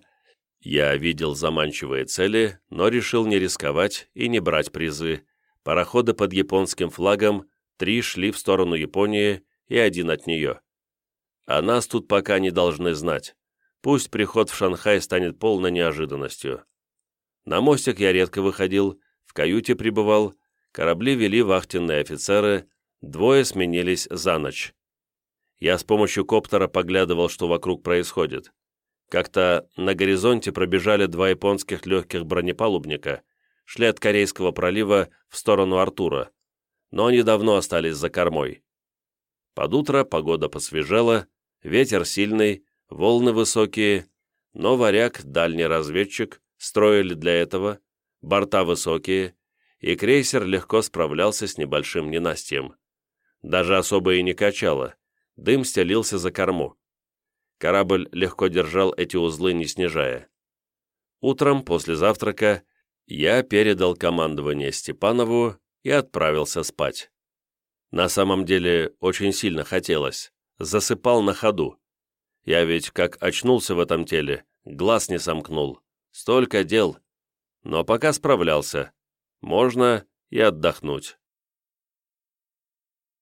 Я видел заманчивые цели, но решил не рисковать и не брать призы. Пароходы под японским флагом, три шли в сторону Японии и один от нее. А нас тут пока не должны знать. Пусть приход в Шанхай станет полной неожиданностью. На мостик я редко выходил, в каюте пребывал, корабли вели вахтенные офицеры, двое сменились за ночь. Я с помощью коптера поглядывал, что вокруг происходит. Как-то на горизонте пробежали два японских легких бронепалубника, шли от Корейского пролива в сторону Артура, но они давно остались за кормой. Под утро погода посвежела, ветер сильный, волны высокие, но варяг, дальний разведчик, строили для этого, борта высокие, и крейсер легко справлялся с небольшим ненастьем. Даже особо и не качало, дым стелился за корму. Корабль легко держал эти узлы, не снижая. Утром, после завтрака, я передал командование Степанову и отправился спать. На самом деле, очень сильно хотелось. Засыпал на ходу. Я ведь, как очнулся в этом теле, глаз не сомкнул. Столько дел. Но пока справлялся. Можно и отдохнуть.